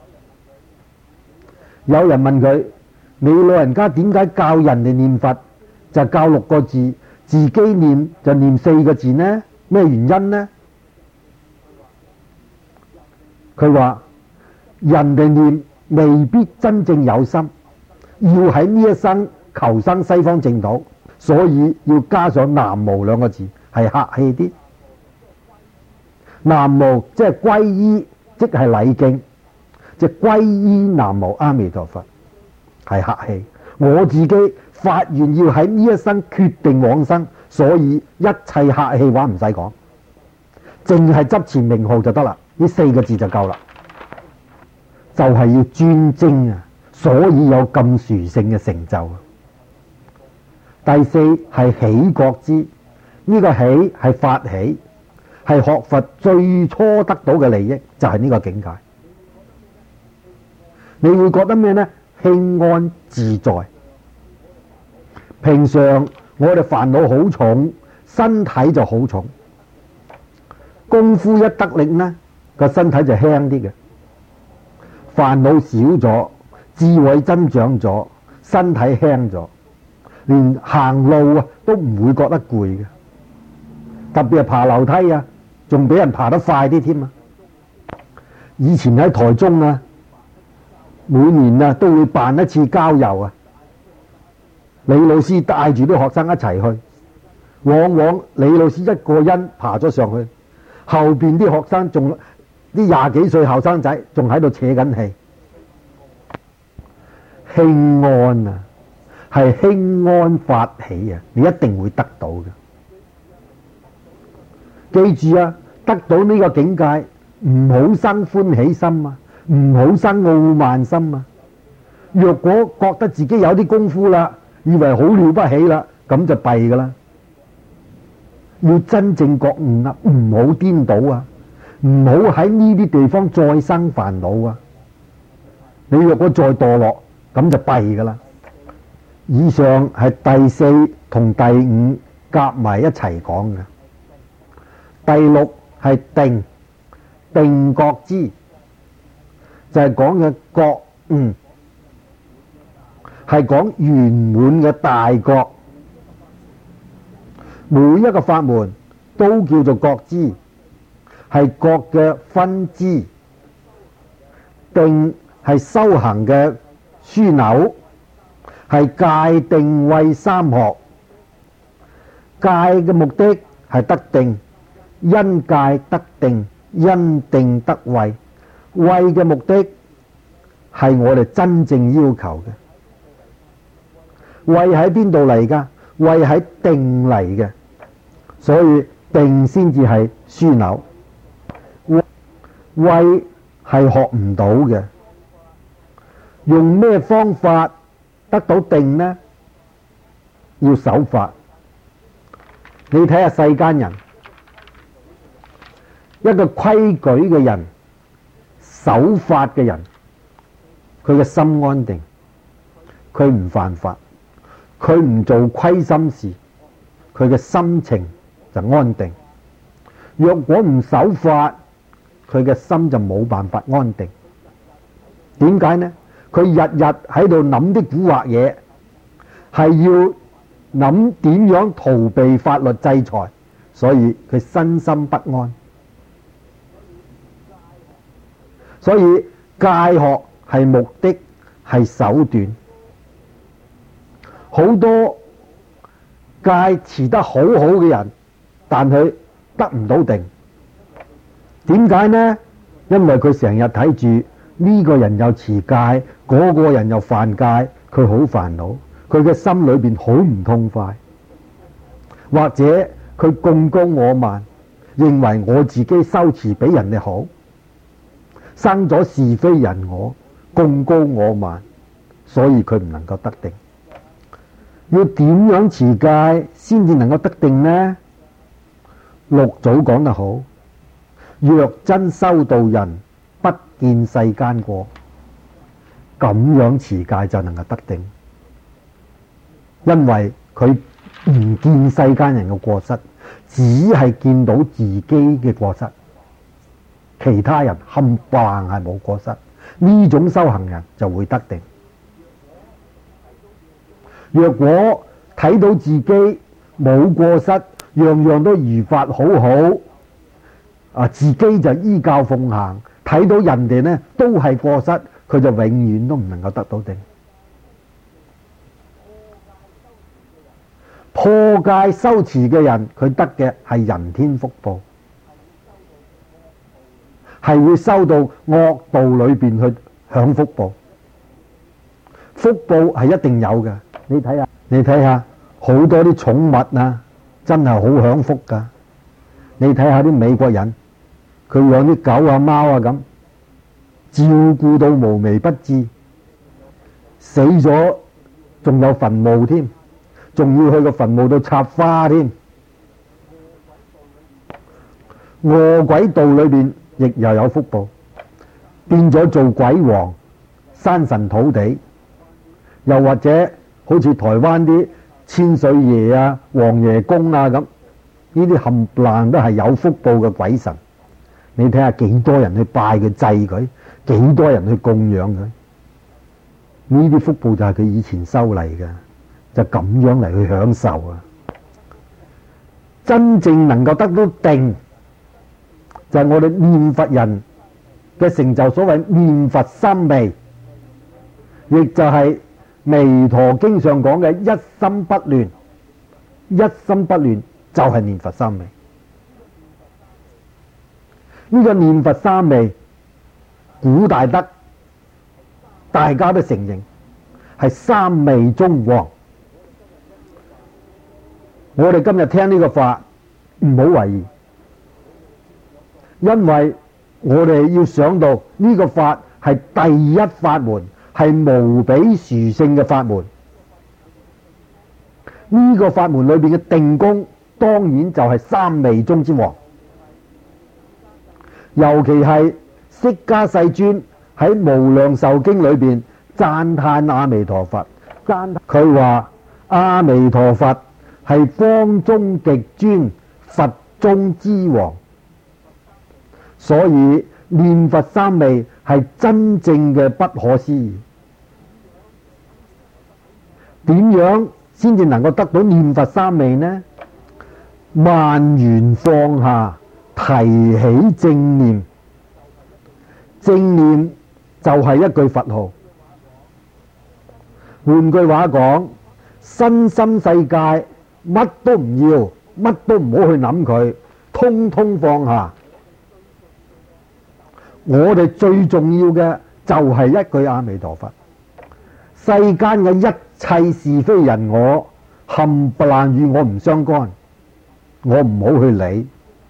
有人問佢：你老人家點解教人哋念佛就教六個字，自己念就念四個字呢？咩原因呢？佢話人哋念未必真正有心，要喺呢一生求生西方淨土，所以要加上南無兩個字，係客氣啲。南無即係皈依，即係禮敬，即係皈依南無阿彌陀佛，係客氣。我自己發願要喺呢一生決定往生，所以一切客氣話唔使講，淨係執持名號就得啦，呢四個字就夠啦。就係要專精啊，所以有咁殊勝嘅成就。第四係喜覺之，呢、這個喜係發起，係學佛最初得到嘅利益，就係、是、呢個境界。你會覺得咩呢？輕安自在。平常我哋煩惱好重，身體就好重，功夫一得力呢，個身體就輕啲嘅。煩惱少咗，智慧增長咗，身體輕咗，連行路啊都唔會覺得攰嘅。特別係爬樓梯啊，仲比人爬得快啲添啊！ 以前喺台中啊，每年啊都會辦一次郊遊啊，李老師帶住啲學生一齊去，往往李老師一個人爬咗上去，後邊啲學生仲啲廿幾歲後生仔仲喺度扯緊氣。輕安啊，係輕安發起啊，你一定會得到嘅。記住啊，得到呢個境界，唔好生歡喜心啊，唔好生傲慢心啊。若果覺得自己有啲功夫啦，以為好了不起啦，咁就弊噶啦。要真正覺悟啊，唔好顛倒啊，唔好喺呢啲地方再生煩惱啊。你若果再墮落，咁就弊噶啦。以上係第四同第五夾埋一齊講嘅。第六係定，定覺支，就係講嘅覺悟，係講圓滿嘅大覺。每一個法門都叫做覺支，係覺嘅分支。定係修行嘅樞紐，係戒定慧三學。戒嘅目的係得定，因戒得定，因定得慧。慧嘅目的係我哋真正要求嘅。慧喺邊度嚟㗎？慧喺定嚟嘅，所以定先至係樞紐。慧係學唔到嘅。用咩方法得到定呢？要守法。你睇下世間人，一個規矩嘅人，守法嘅人，佢嘅心安定，佢唔犯法，佢唔做虧心事，佢嘅心情就安定。若果唔守法，佢嘅心就冇辦法安定。點解呢？佢日日喺度諗啲蠱惑嘢，係要諗點樣逃避法律制裁，所以佢身心不安。所以戒學係目的，係手段。好多戒持得好好嘅人，但佢得唔到定。點解呢？因為佢成日睇住呢個人又持戒，嗰個人又犯戒，佢好煩惱，佢嘅心裏邊好唔痛快，或者佢貢高我慢，認為我自己修持比人哋好，生咗是非人我，貢高我慢，所以佢唔能夠得定。要點樣持戒先至能夠得定呢？六祖講得好，若真修道人，不見世間過，咁樣持戒就能夠得定。因為佢唔見世間人嘅過失，只係見到自己嘅過失，其他人冚唪唥係冇過失。呢種修行人就會得定。若果睇到自己冇過失，樣樣都如法好好，啊，自己就依教奉行，睇到人哋呢都係過失，佢就永遠都唔能夠得到定。破戒修持嘅人，佢得嘅係人天福報，係會收到惡道裏邊去享福報。福報係一定有嘅。你睇下，你睇下好多啲寵物啊，真係好享福噶。你睇下啲美國人，佢養啲狗啊貓啊咁，照顧到無微不至，死咗仲有墳墓添，仲要去個墳墓度插花添。餓鬼道裏邊亦又有福報，變咗做鬼王，山神土地，又或者好似台灣啲千歲爺啊、王爺公啊咁，呢啲冚唪唥都係有福報嘅鬼神。你睇下幾多人去拜佢祭佢，幾多人去供養佢，呢啲福報就係佢以前收嚟嘅，就咁樣嚟去享受啊！真正能夠得到定，就係我哋念佛人嘅成就所謂念佛三昧，亦就係彌陀經上講嘅一心不亂。一心不亂就係念佛三昧。呢個念佛三昧，古大德大家都承認係三昧中王。我哋今日聽呢個法唔好懷疑，因為我哋要想到呢個法係第一法門，係無比殊勝嘅法門。呢個法門裏邊嘅定功，當然就係三昧中之王。尤其係釋迦世尊喺無量壽經裏邊讚歎阿彌陀佛，讚佢話阿彌陀佛係方中極尊，佛中之王。所以念佛三昧係真正嘅不可思議。點樣先至能夠得到念佛三昧呢？萬緣放下，提起正念。正念就係一句佛號。換句話講，身心世界乜都唔要，乜都唔好去諗佢，通通放下。我哋最重要嘅就係一句阿彌陀佛。世間嘅一切是非人我，冚唪唥與我唔相干，我唔好去理。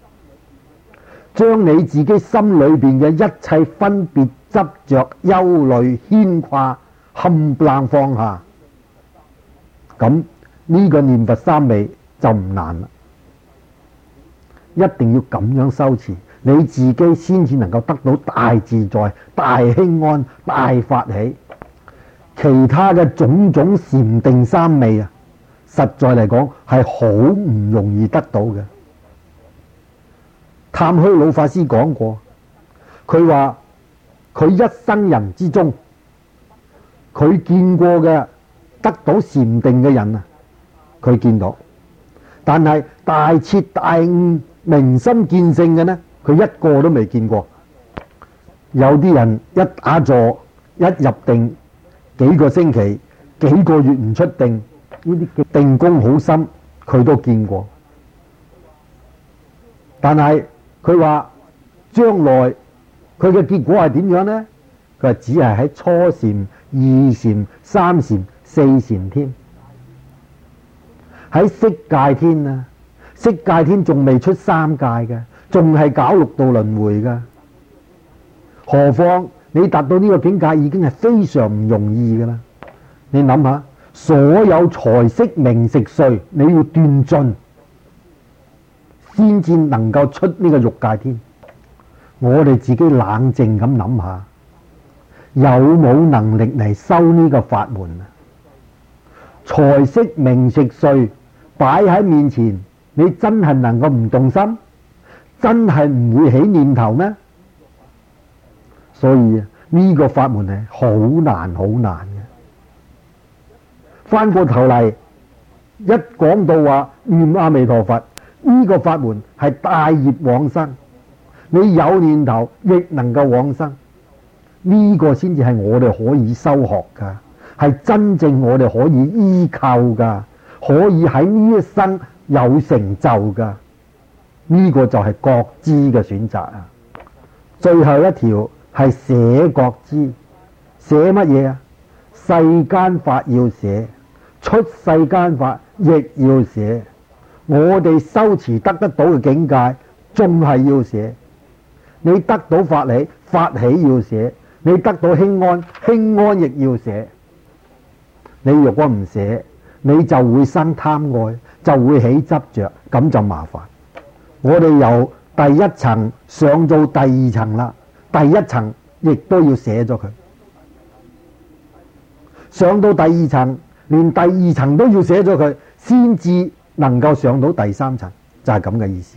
將你自己心裏邊嘅一切分別執着、憂慮、牽掛冚唪唥放下，咁呢個念佛三昧就唔難啦。一定要咁樣修持，你自己先至能夠得到大自在、大輕安、大發起。其他嘅種種禪定三昧啊，實在嚟講係好唔容易得到嘅。探虛老法師講過，佢話佢一生人之中，佢見過嘅得到禪定嘅人啊，佢見到，但係大徹大悟、明心見性嘅呢，佢一個都未見過。有啲人一打坐一入定，幾個星期、幾個月唔出定，呢啲定功好深，佢都見過。但係佢話將來佢嘅結果係點樣呢？佢話只係喺初禪、二禪、三禪、四禪天，喺色界天啊！色界天仲未出三界嘅，仲係搞六道輪迴嘅。何況你達到呢個境界已經係非常唔容易噶啦！你諗下，所有財色名食睡，你要斷盡，先至能夠出呢個欲界天。我哋自己冷靜咁諗下，有冇能力嚟修呢個法門啊？財色名食睡擺喺面前，你真係能夠唔動心？真係唔會起念頭咩？所以呢個法門係好難好難嘅。翻過頭嚟，一講到話念阿彌陀佛，呢個法門係帶業往生，你有念頭亦能夠往生，呢個先至係我哋可以修學噶，係真正我哋可以依靠噶，可以喺呢一生有成就噶。呢個就係覺知嘅選擇啊！最後一條係捨覺知，捨乜嘢啊？世間法要捨，出世間法亦要捨。我哋修持得得到嘅境界，仲係要捨。你得到法喜，法喜要捨；你得到輕安，輕安亦要捨。你若果唔捨，你就會生貪愛，就會起執着，咁就麻煩。我哋由第一層上到第二層啦，第一層亦都要捨咗佢。上到第二層，連第二層都要捨咗佢，先至能夠上到第三層，就係咁嘅意思。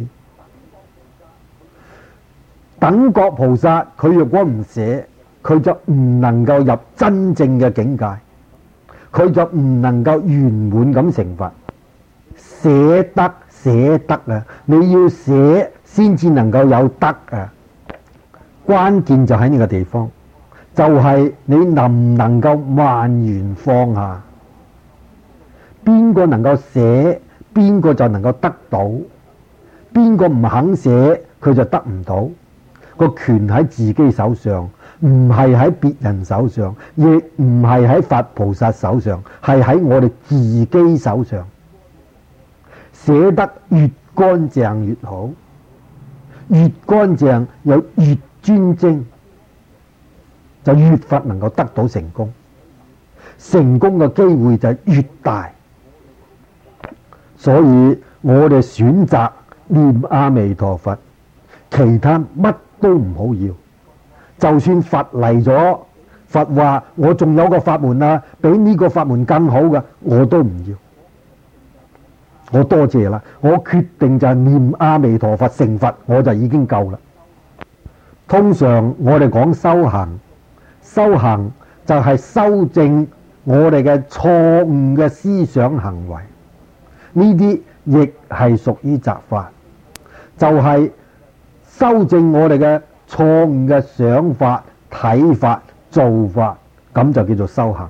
等覺菩薩佢若果唔捨，佢就唔能夠入真正嘅境界，佢就唔能夠圓滿咁成佛。捨得捨得啊！你要捨先至能夠有得啊！ 關鍵就喺呢個地方，就係你能唔能夠萬緣放下。邊個能夠捨，邊個就能夠得到；邊個唔肯捨，佢就得唔到。個權喺自己手上，唔係喺別人手上，亦唔係喺佛菩薩手上，係喺我哋自己手上。捨得越乾淨越好，越乾淨又越專精，就越發能夠得到成功，成功嘅機會就越大。所以我哋選擇念阿彌陀佛，其他乜都唔好要。就算佛嚟咗，佛話我仲有個法門啊，比呢個法門更好嘅，我都唔要。我多謝啦，我決定就係念阿彌陀佛成佛，我就已經夠啦。通常我哋講修行，修行就係修正我哋嘅錯誤嘅思想行為，呢啲亦係屬於雜法，就係、是、修正我哋嘅錯誤嘅想法、睇法、做法，咁就叫做修行。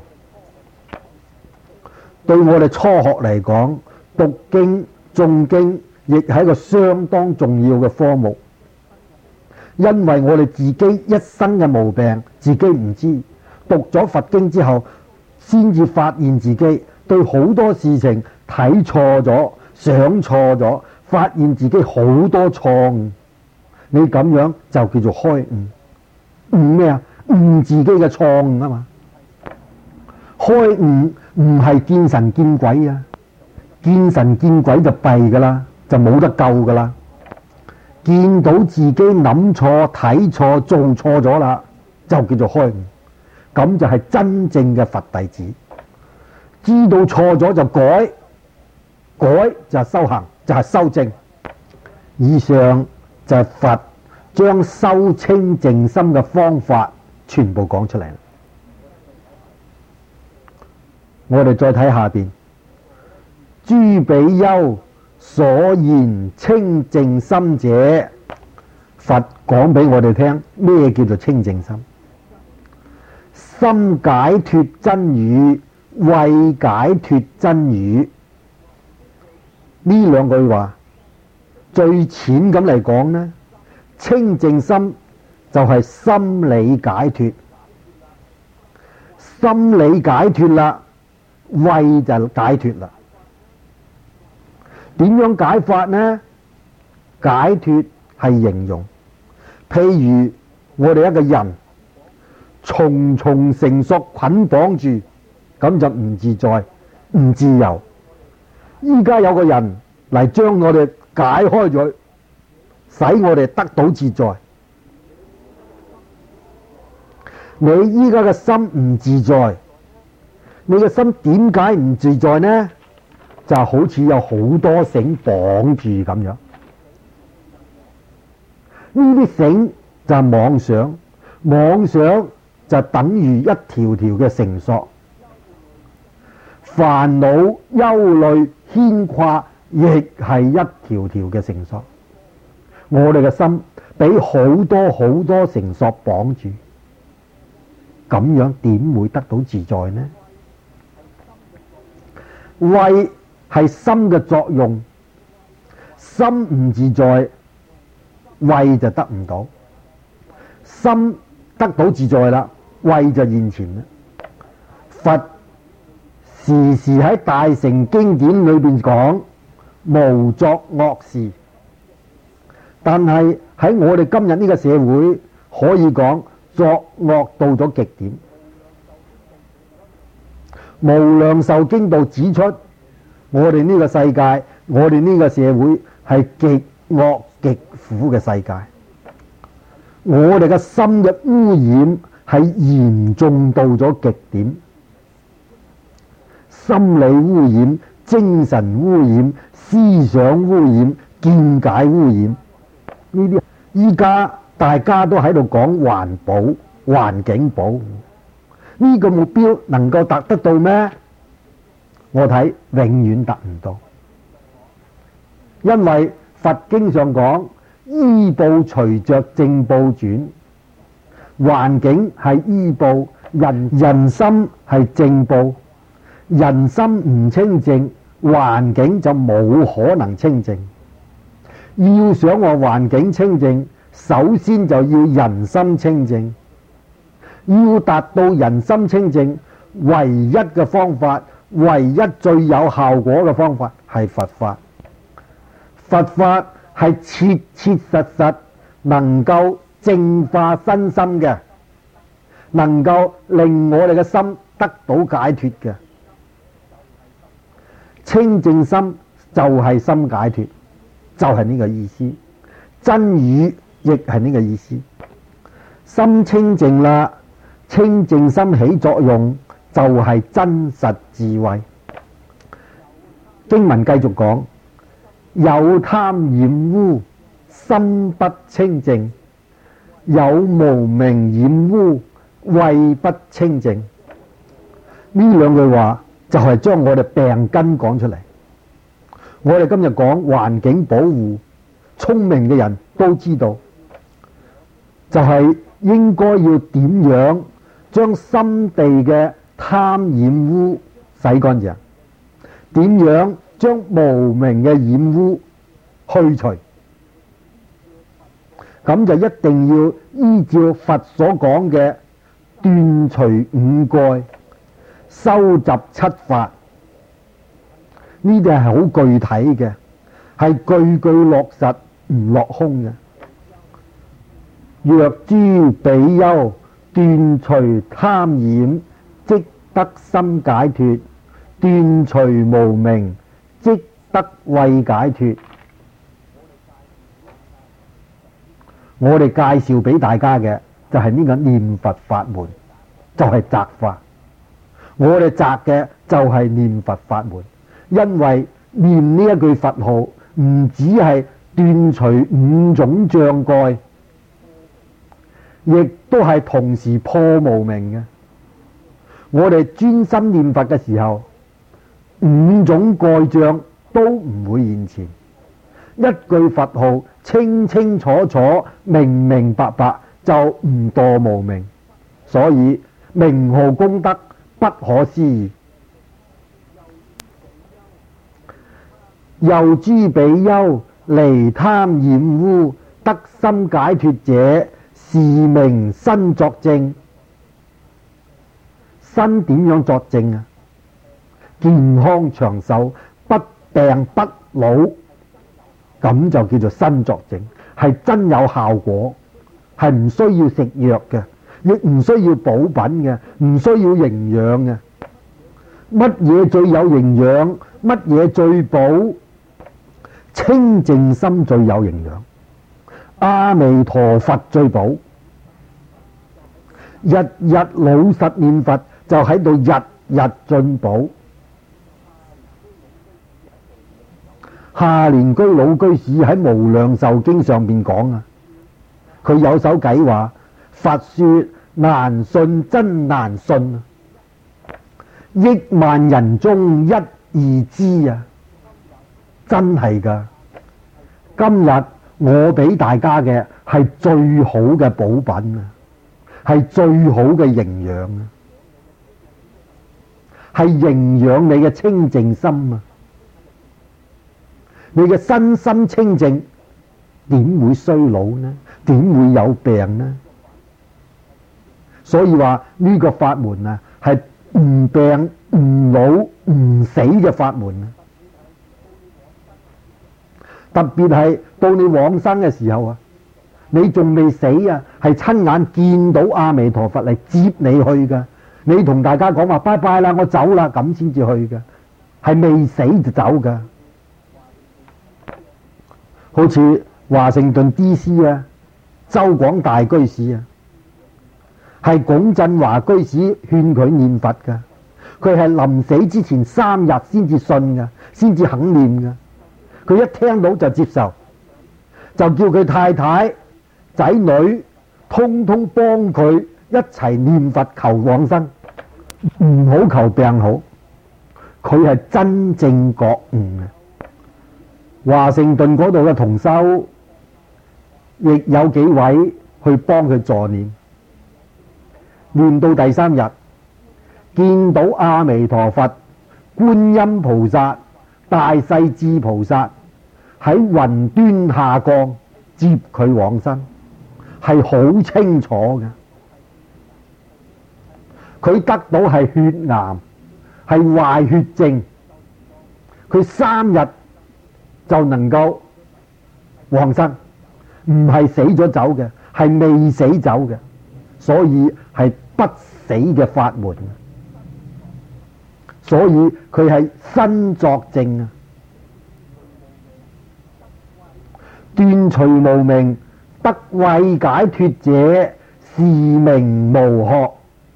對我哋初學嚟講，讀經、誦經亦係一個相當重要嘅科目，因為我哋自己一生嘅毛病自己唔知，讀咗佛經之後先至發現自己對好多事情睇錯咗、想錯咗，發現自己好多錯誤。你咁樣就叫做開悟。悟咩啊？悟自己嘅錯誤啊嘛。開悟唔係見神見鬼啊，見神見鬼就弊噶啦，就冇得救噶啦。見到自己諗錯、睇錯、做錯咗啦，就叫做開悟。咁就係真正嘅佛弟子。知道錯咗就改，改就係修行，就係修正。以上就係佛將修清淨心嘅方法全部講出嚟。我哋再睇下邊，諸比丘所言清淨心者，佛講俾我哋聽咩叫做清淨心？心解脫真語，慧解脫真語。呢兩句話最淺咁嚟講呢，清淨心就係心理解脫，心理解脫啦，慧就解脫啦。點樣解法呢？解脫係形容，譬如我哋一個人重重繩索捆綁住，咁就唔自在、唔自由。依家有個人嚟將我哋解開咗，使我哋得到自在。你依家嘅心唔自在，你嘅心點解唔自在呢？就好似有好多繩綁住咁樣，呢啲繩就係妄想，妄想就等於一條條嘅繩索，煩惱、憂慮、牽掛亦係一條條嘅繩索。我哋嘅心俾好多好多繩索綁住，咁樣點會得到自在呢？慧係心嘅作用，心唔自在，慧就得唔到。心得到自在啦，慧就現前啦。佛時時喺大乘經典裏邊講無作惡事，但係喺我哋今日呢個社會，可以講作惡到咗極點。無量壽經度指出，我哋呢個世界，我哋呢個社會係極惡極苦嘅世界。我哋嘅心嘅污染係嚴重到咗極點，心理污染、精神污染、思想污染、見解污染。呢啲依家大家都喺度講環保、環境保護，呢個目標能夠達得到咩？我睇永遠達唔到，因為佛經上講依報隨着正報轉， 環境係依報，人人心係正報。人心唔清淨，環境就冇可能清淨。要想話環境清淨，首先就要人心清淨。要達到人心清淨，唯一嘅方法，唯一最有效果嘅方法係佛法。佛法係切切實實能夠淨化身心嘅，能夠令我哋嘅心得到解脫嘅。清淨心就係心解脫，就係呢個意思。真語亦係呢個意思。心清淨啦，清淨心起作用就係真實智慧。經文繼續講，有貪染污，心不清淨；有無明染污，慧不清淨。呢兩句話就係將我哋病根講出嚟。我哋今日講環境保護，聰明嘅人都知道，就係應該要點樣將心地嘅貪染污洗乾淨，點樣將無明嘅染污去除。咁就一定要依照佛所講嘅斷除五蓋，收集七法，呢啲係好具體嘅，係句句落實，唔落空嘅。若諸比丘斷除貪染，即得心解脫；斷除無明，即得慧解脫。我哋介紹俾大家嘅就係呢個念佛法門，就係擇法。我哋擇嘅就係念佛法門，因為念呢一句佛號唔只係斷除五種障礙，亦都係同時破無明嘅。我哋專心念佛嘅時候，五種蓋障都唔會現前，一句佛號清清楚楚、明明白白，就唔墮無明。所以名號功德不可思議。又諸比丘離貪染污，得心解脫者，是名身作證。身點樣作證啊？健康長壽，不病不老，咁就叫做身作證，係真有效果，係唔需要食藥嘅，亦唔需要補品嘅，唔需要營養嘅。乜嘢最有營養？乜嘢最補？清淨心最有營養，阿彌陀佛最補。日日老實念佛，就喺度日日進補。下蓮居老居士喺無量壽經上面講啊，佢有首偈話：佛說難信真難信，億萬人中一二知啊！真係噶，今日我俾大家嘅係最好嘅補品啊，係最好嘅營養啊，係營養你嘅清淨心啊！你嘅身心清淨，點會衰老呢？點會有病呢？所以話呢個法門啊，係唔病唔老唔死嘅法門啊！特別係到你往生嘅時候啊，你仲未死啊，係親眼見到阿彌陀佛嚟接你去噶。你同大家講話拜拜啦，我走啦，咁先至去噶，係未死就走噶。好似華盛頓 D C 啊，周廣大居士啊，係龔振華居士勸佢念佛噶，佢係臨死之前三日先至信噶，先至肯念噶。佢一聽到就接受，就叫佢太太仔女通通幫佢一齊念佛求往生，唔好求病好。佢係真正覺悟嘅。華盛頓嗰度嘅同修亦有幾位去幫佢助念， 換到第三日，見到阿彌陀佛、觀音菩薩、大勢至菩薩喺雲端下降接佢往生，係好清楚嘅。佢得到係血癌，係壞血症，佢三日就能夠往生，唔係死咗走嘅，係未死走嘅，所以係不死嘅法門。所以佢係新作證啊！斷除無明，得慧解脱者，是名無學。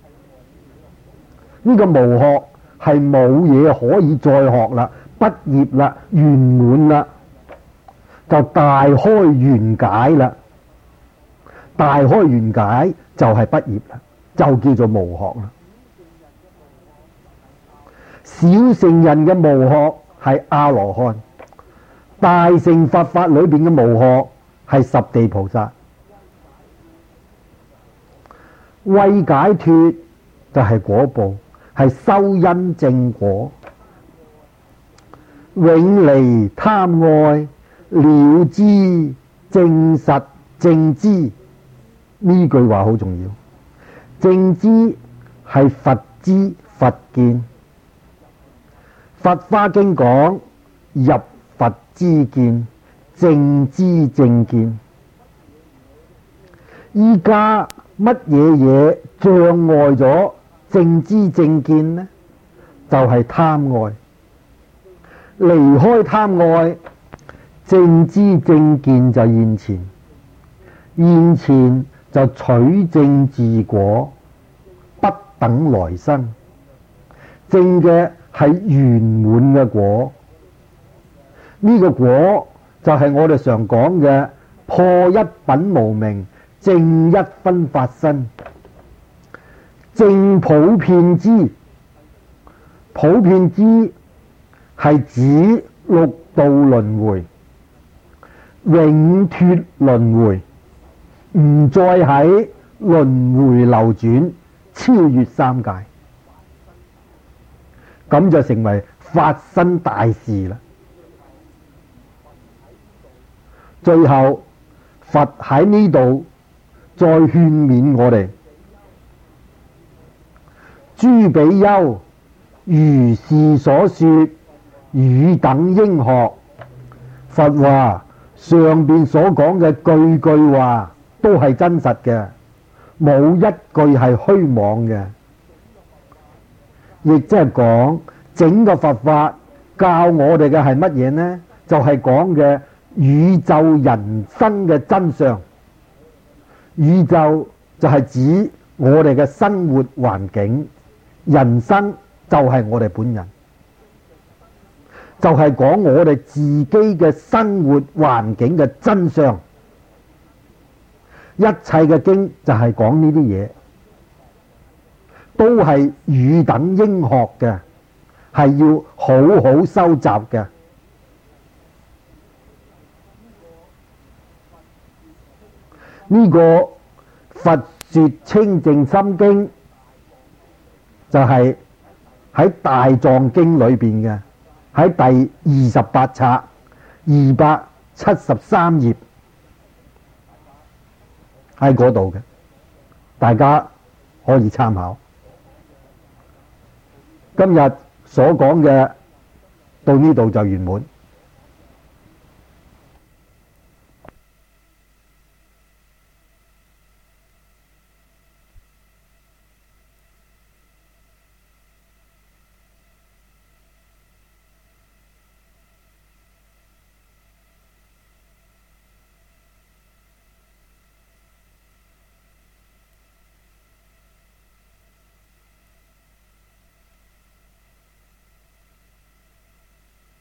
呢個無學係冇嘢可以再學啦，畢業啦，圓滿啦，就大開圓解啦。大開圓解就係畢業啦，就叫做無學啦。小乘人嘅無學係阿羅漢，大乘佛法裏邊嘅無學係十地菩薩。慧解脱就係果報，係修因正果。永離貪愛，了知證實正知，呢句話好重要。正知係佛知佛見。佛華經講入佛知見，正知正見。依家乜嘢嘢障礙咗正知正見呢？就係貪愛。離開貪愛，正知正見就現前，現前就取正自果，不等來生。正嘅係圓滿嘅果，呢、這個果就係我哋常講嘅破一品無明，正一分法身。正普遍知，普遍知係指六道輪迴，永脫輪迴，唔再喺輪迴流轉，超越三界。咁就成為發生大事啦。最後佛喺呢度再勸勉我哋：諸比丘，如是所說，汝等應學。佛話上邊所講嘅句句話都係真實嘅，冇一句係虛妄嘅。亦即係講整個佛法教我哋嘅係乜嘢呢？就係講嘅宇宙人生嘅真相。宇宙就係指我哋嘅生活環境，人生就係我哋本人，就係講我哋自己嘅生活環境嘅真相。一切嘅經就係講呢啲嘢，都係汝等應學嘅，係要好好收集嘅。呢個佛說清淨心經就係喺大藏經裏邊嘅，喺第二十八冊二百七十三頁喺嗰度嘅，大家可以參考。今日所講嘅到呢度就圓滿。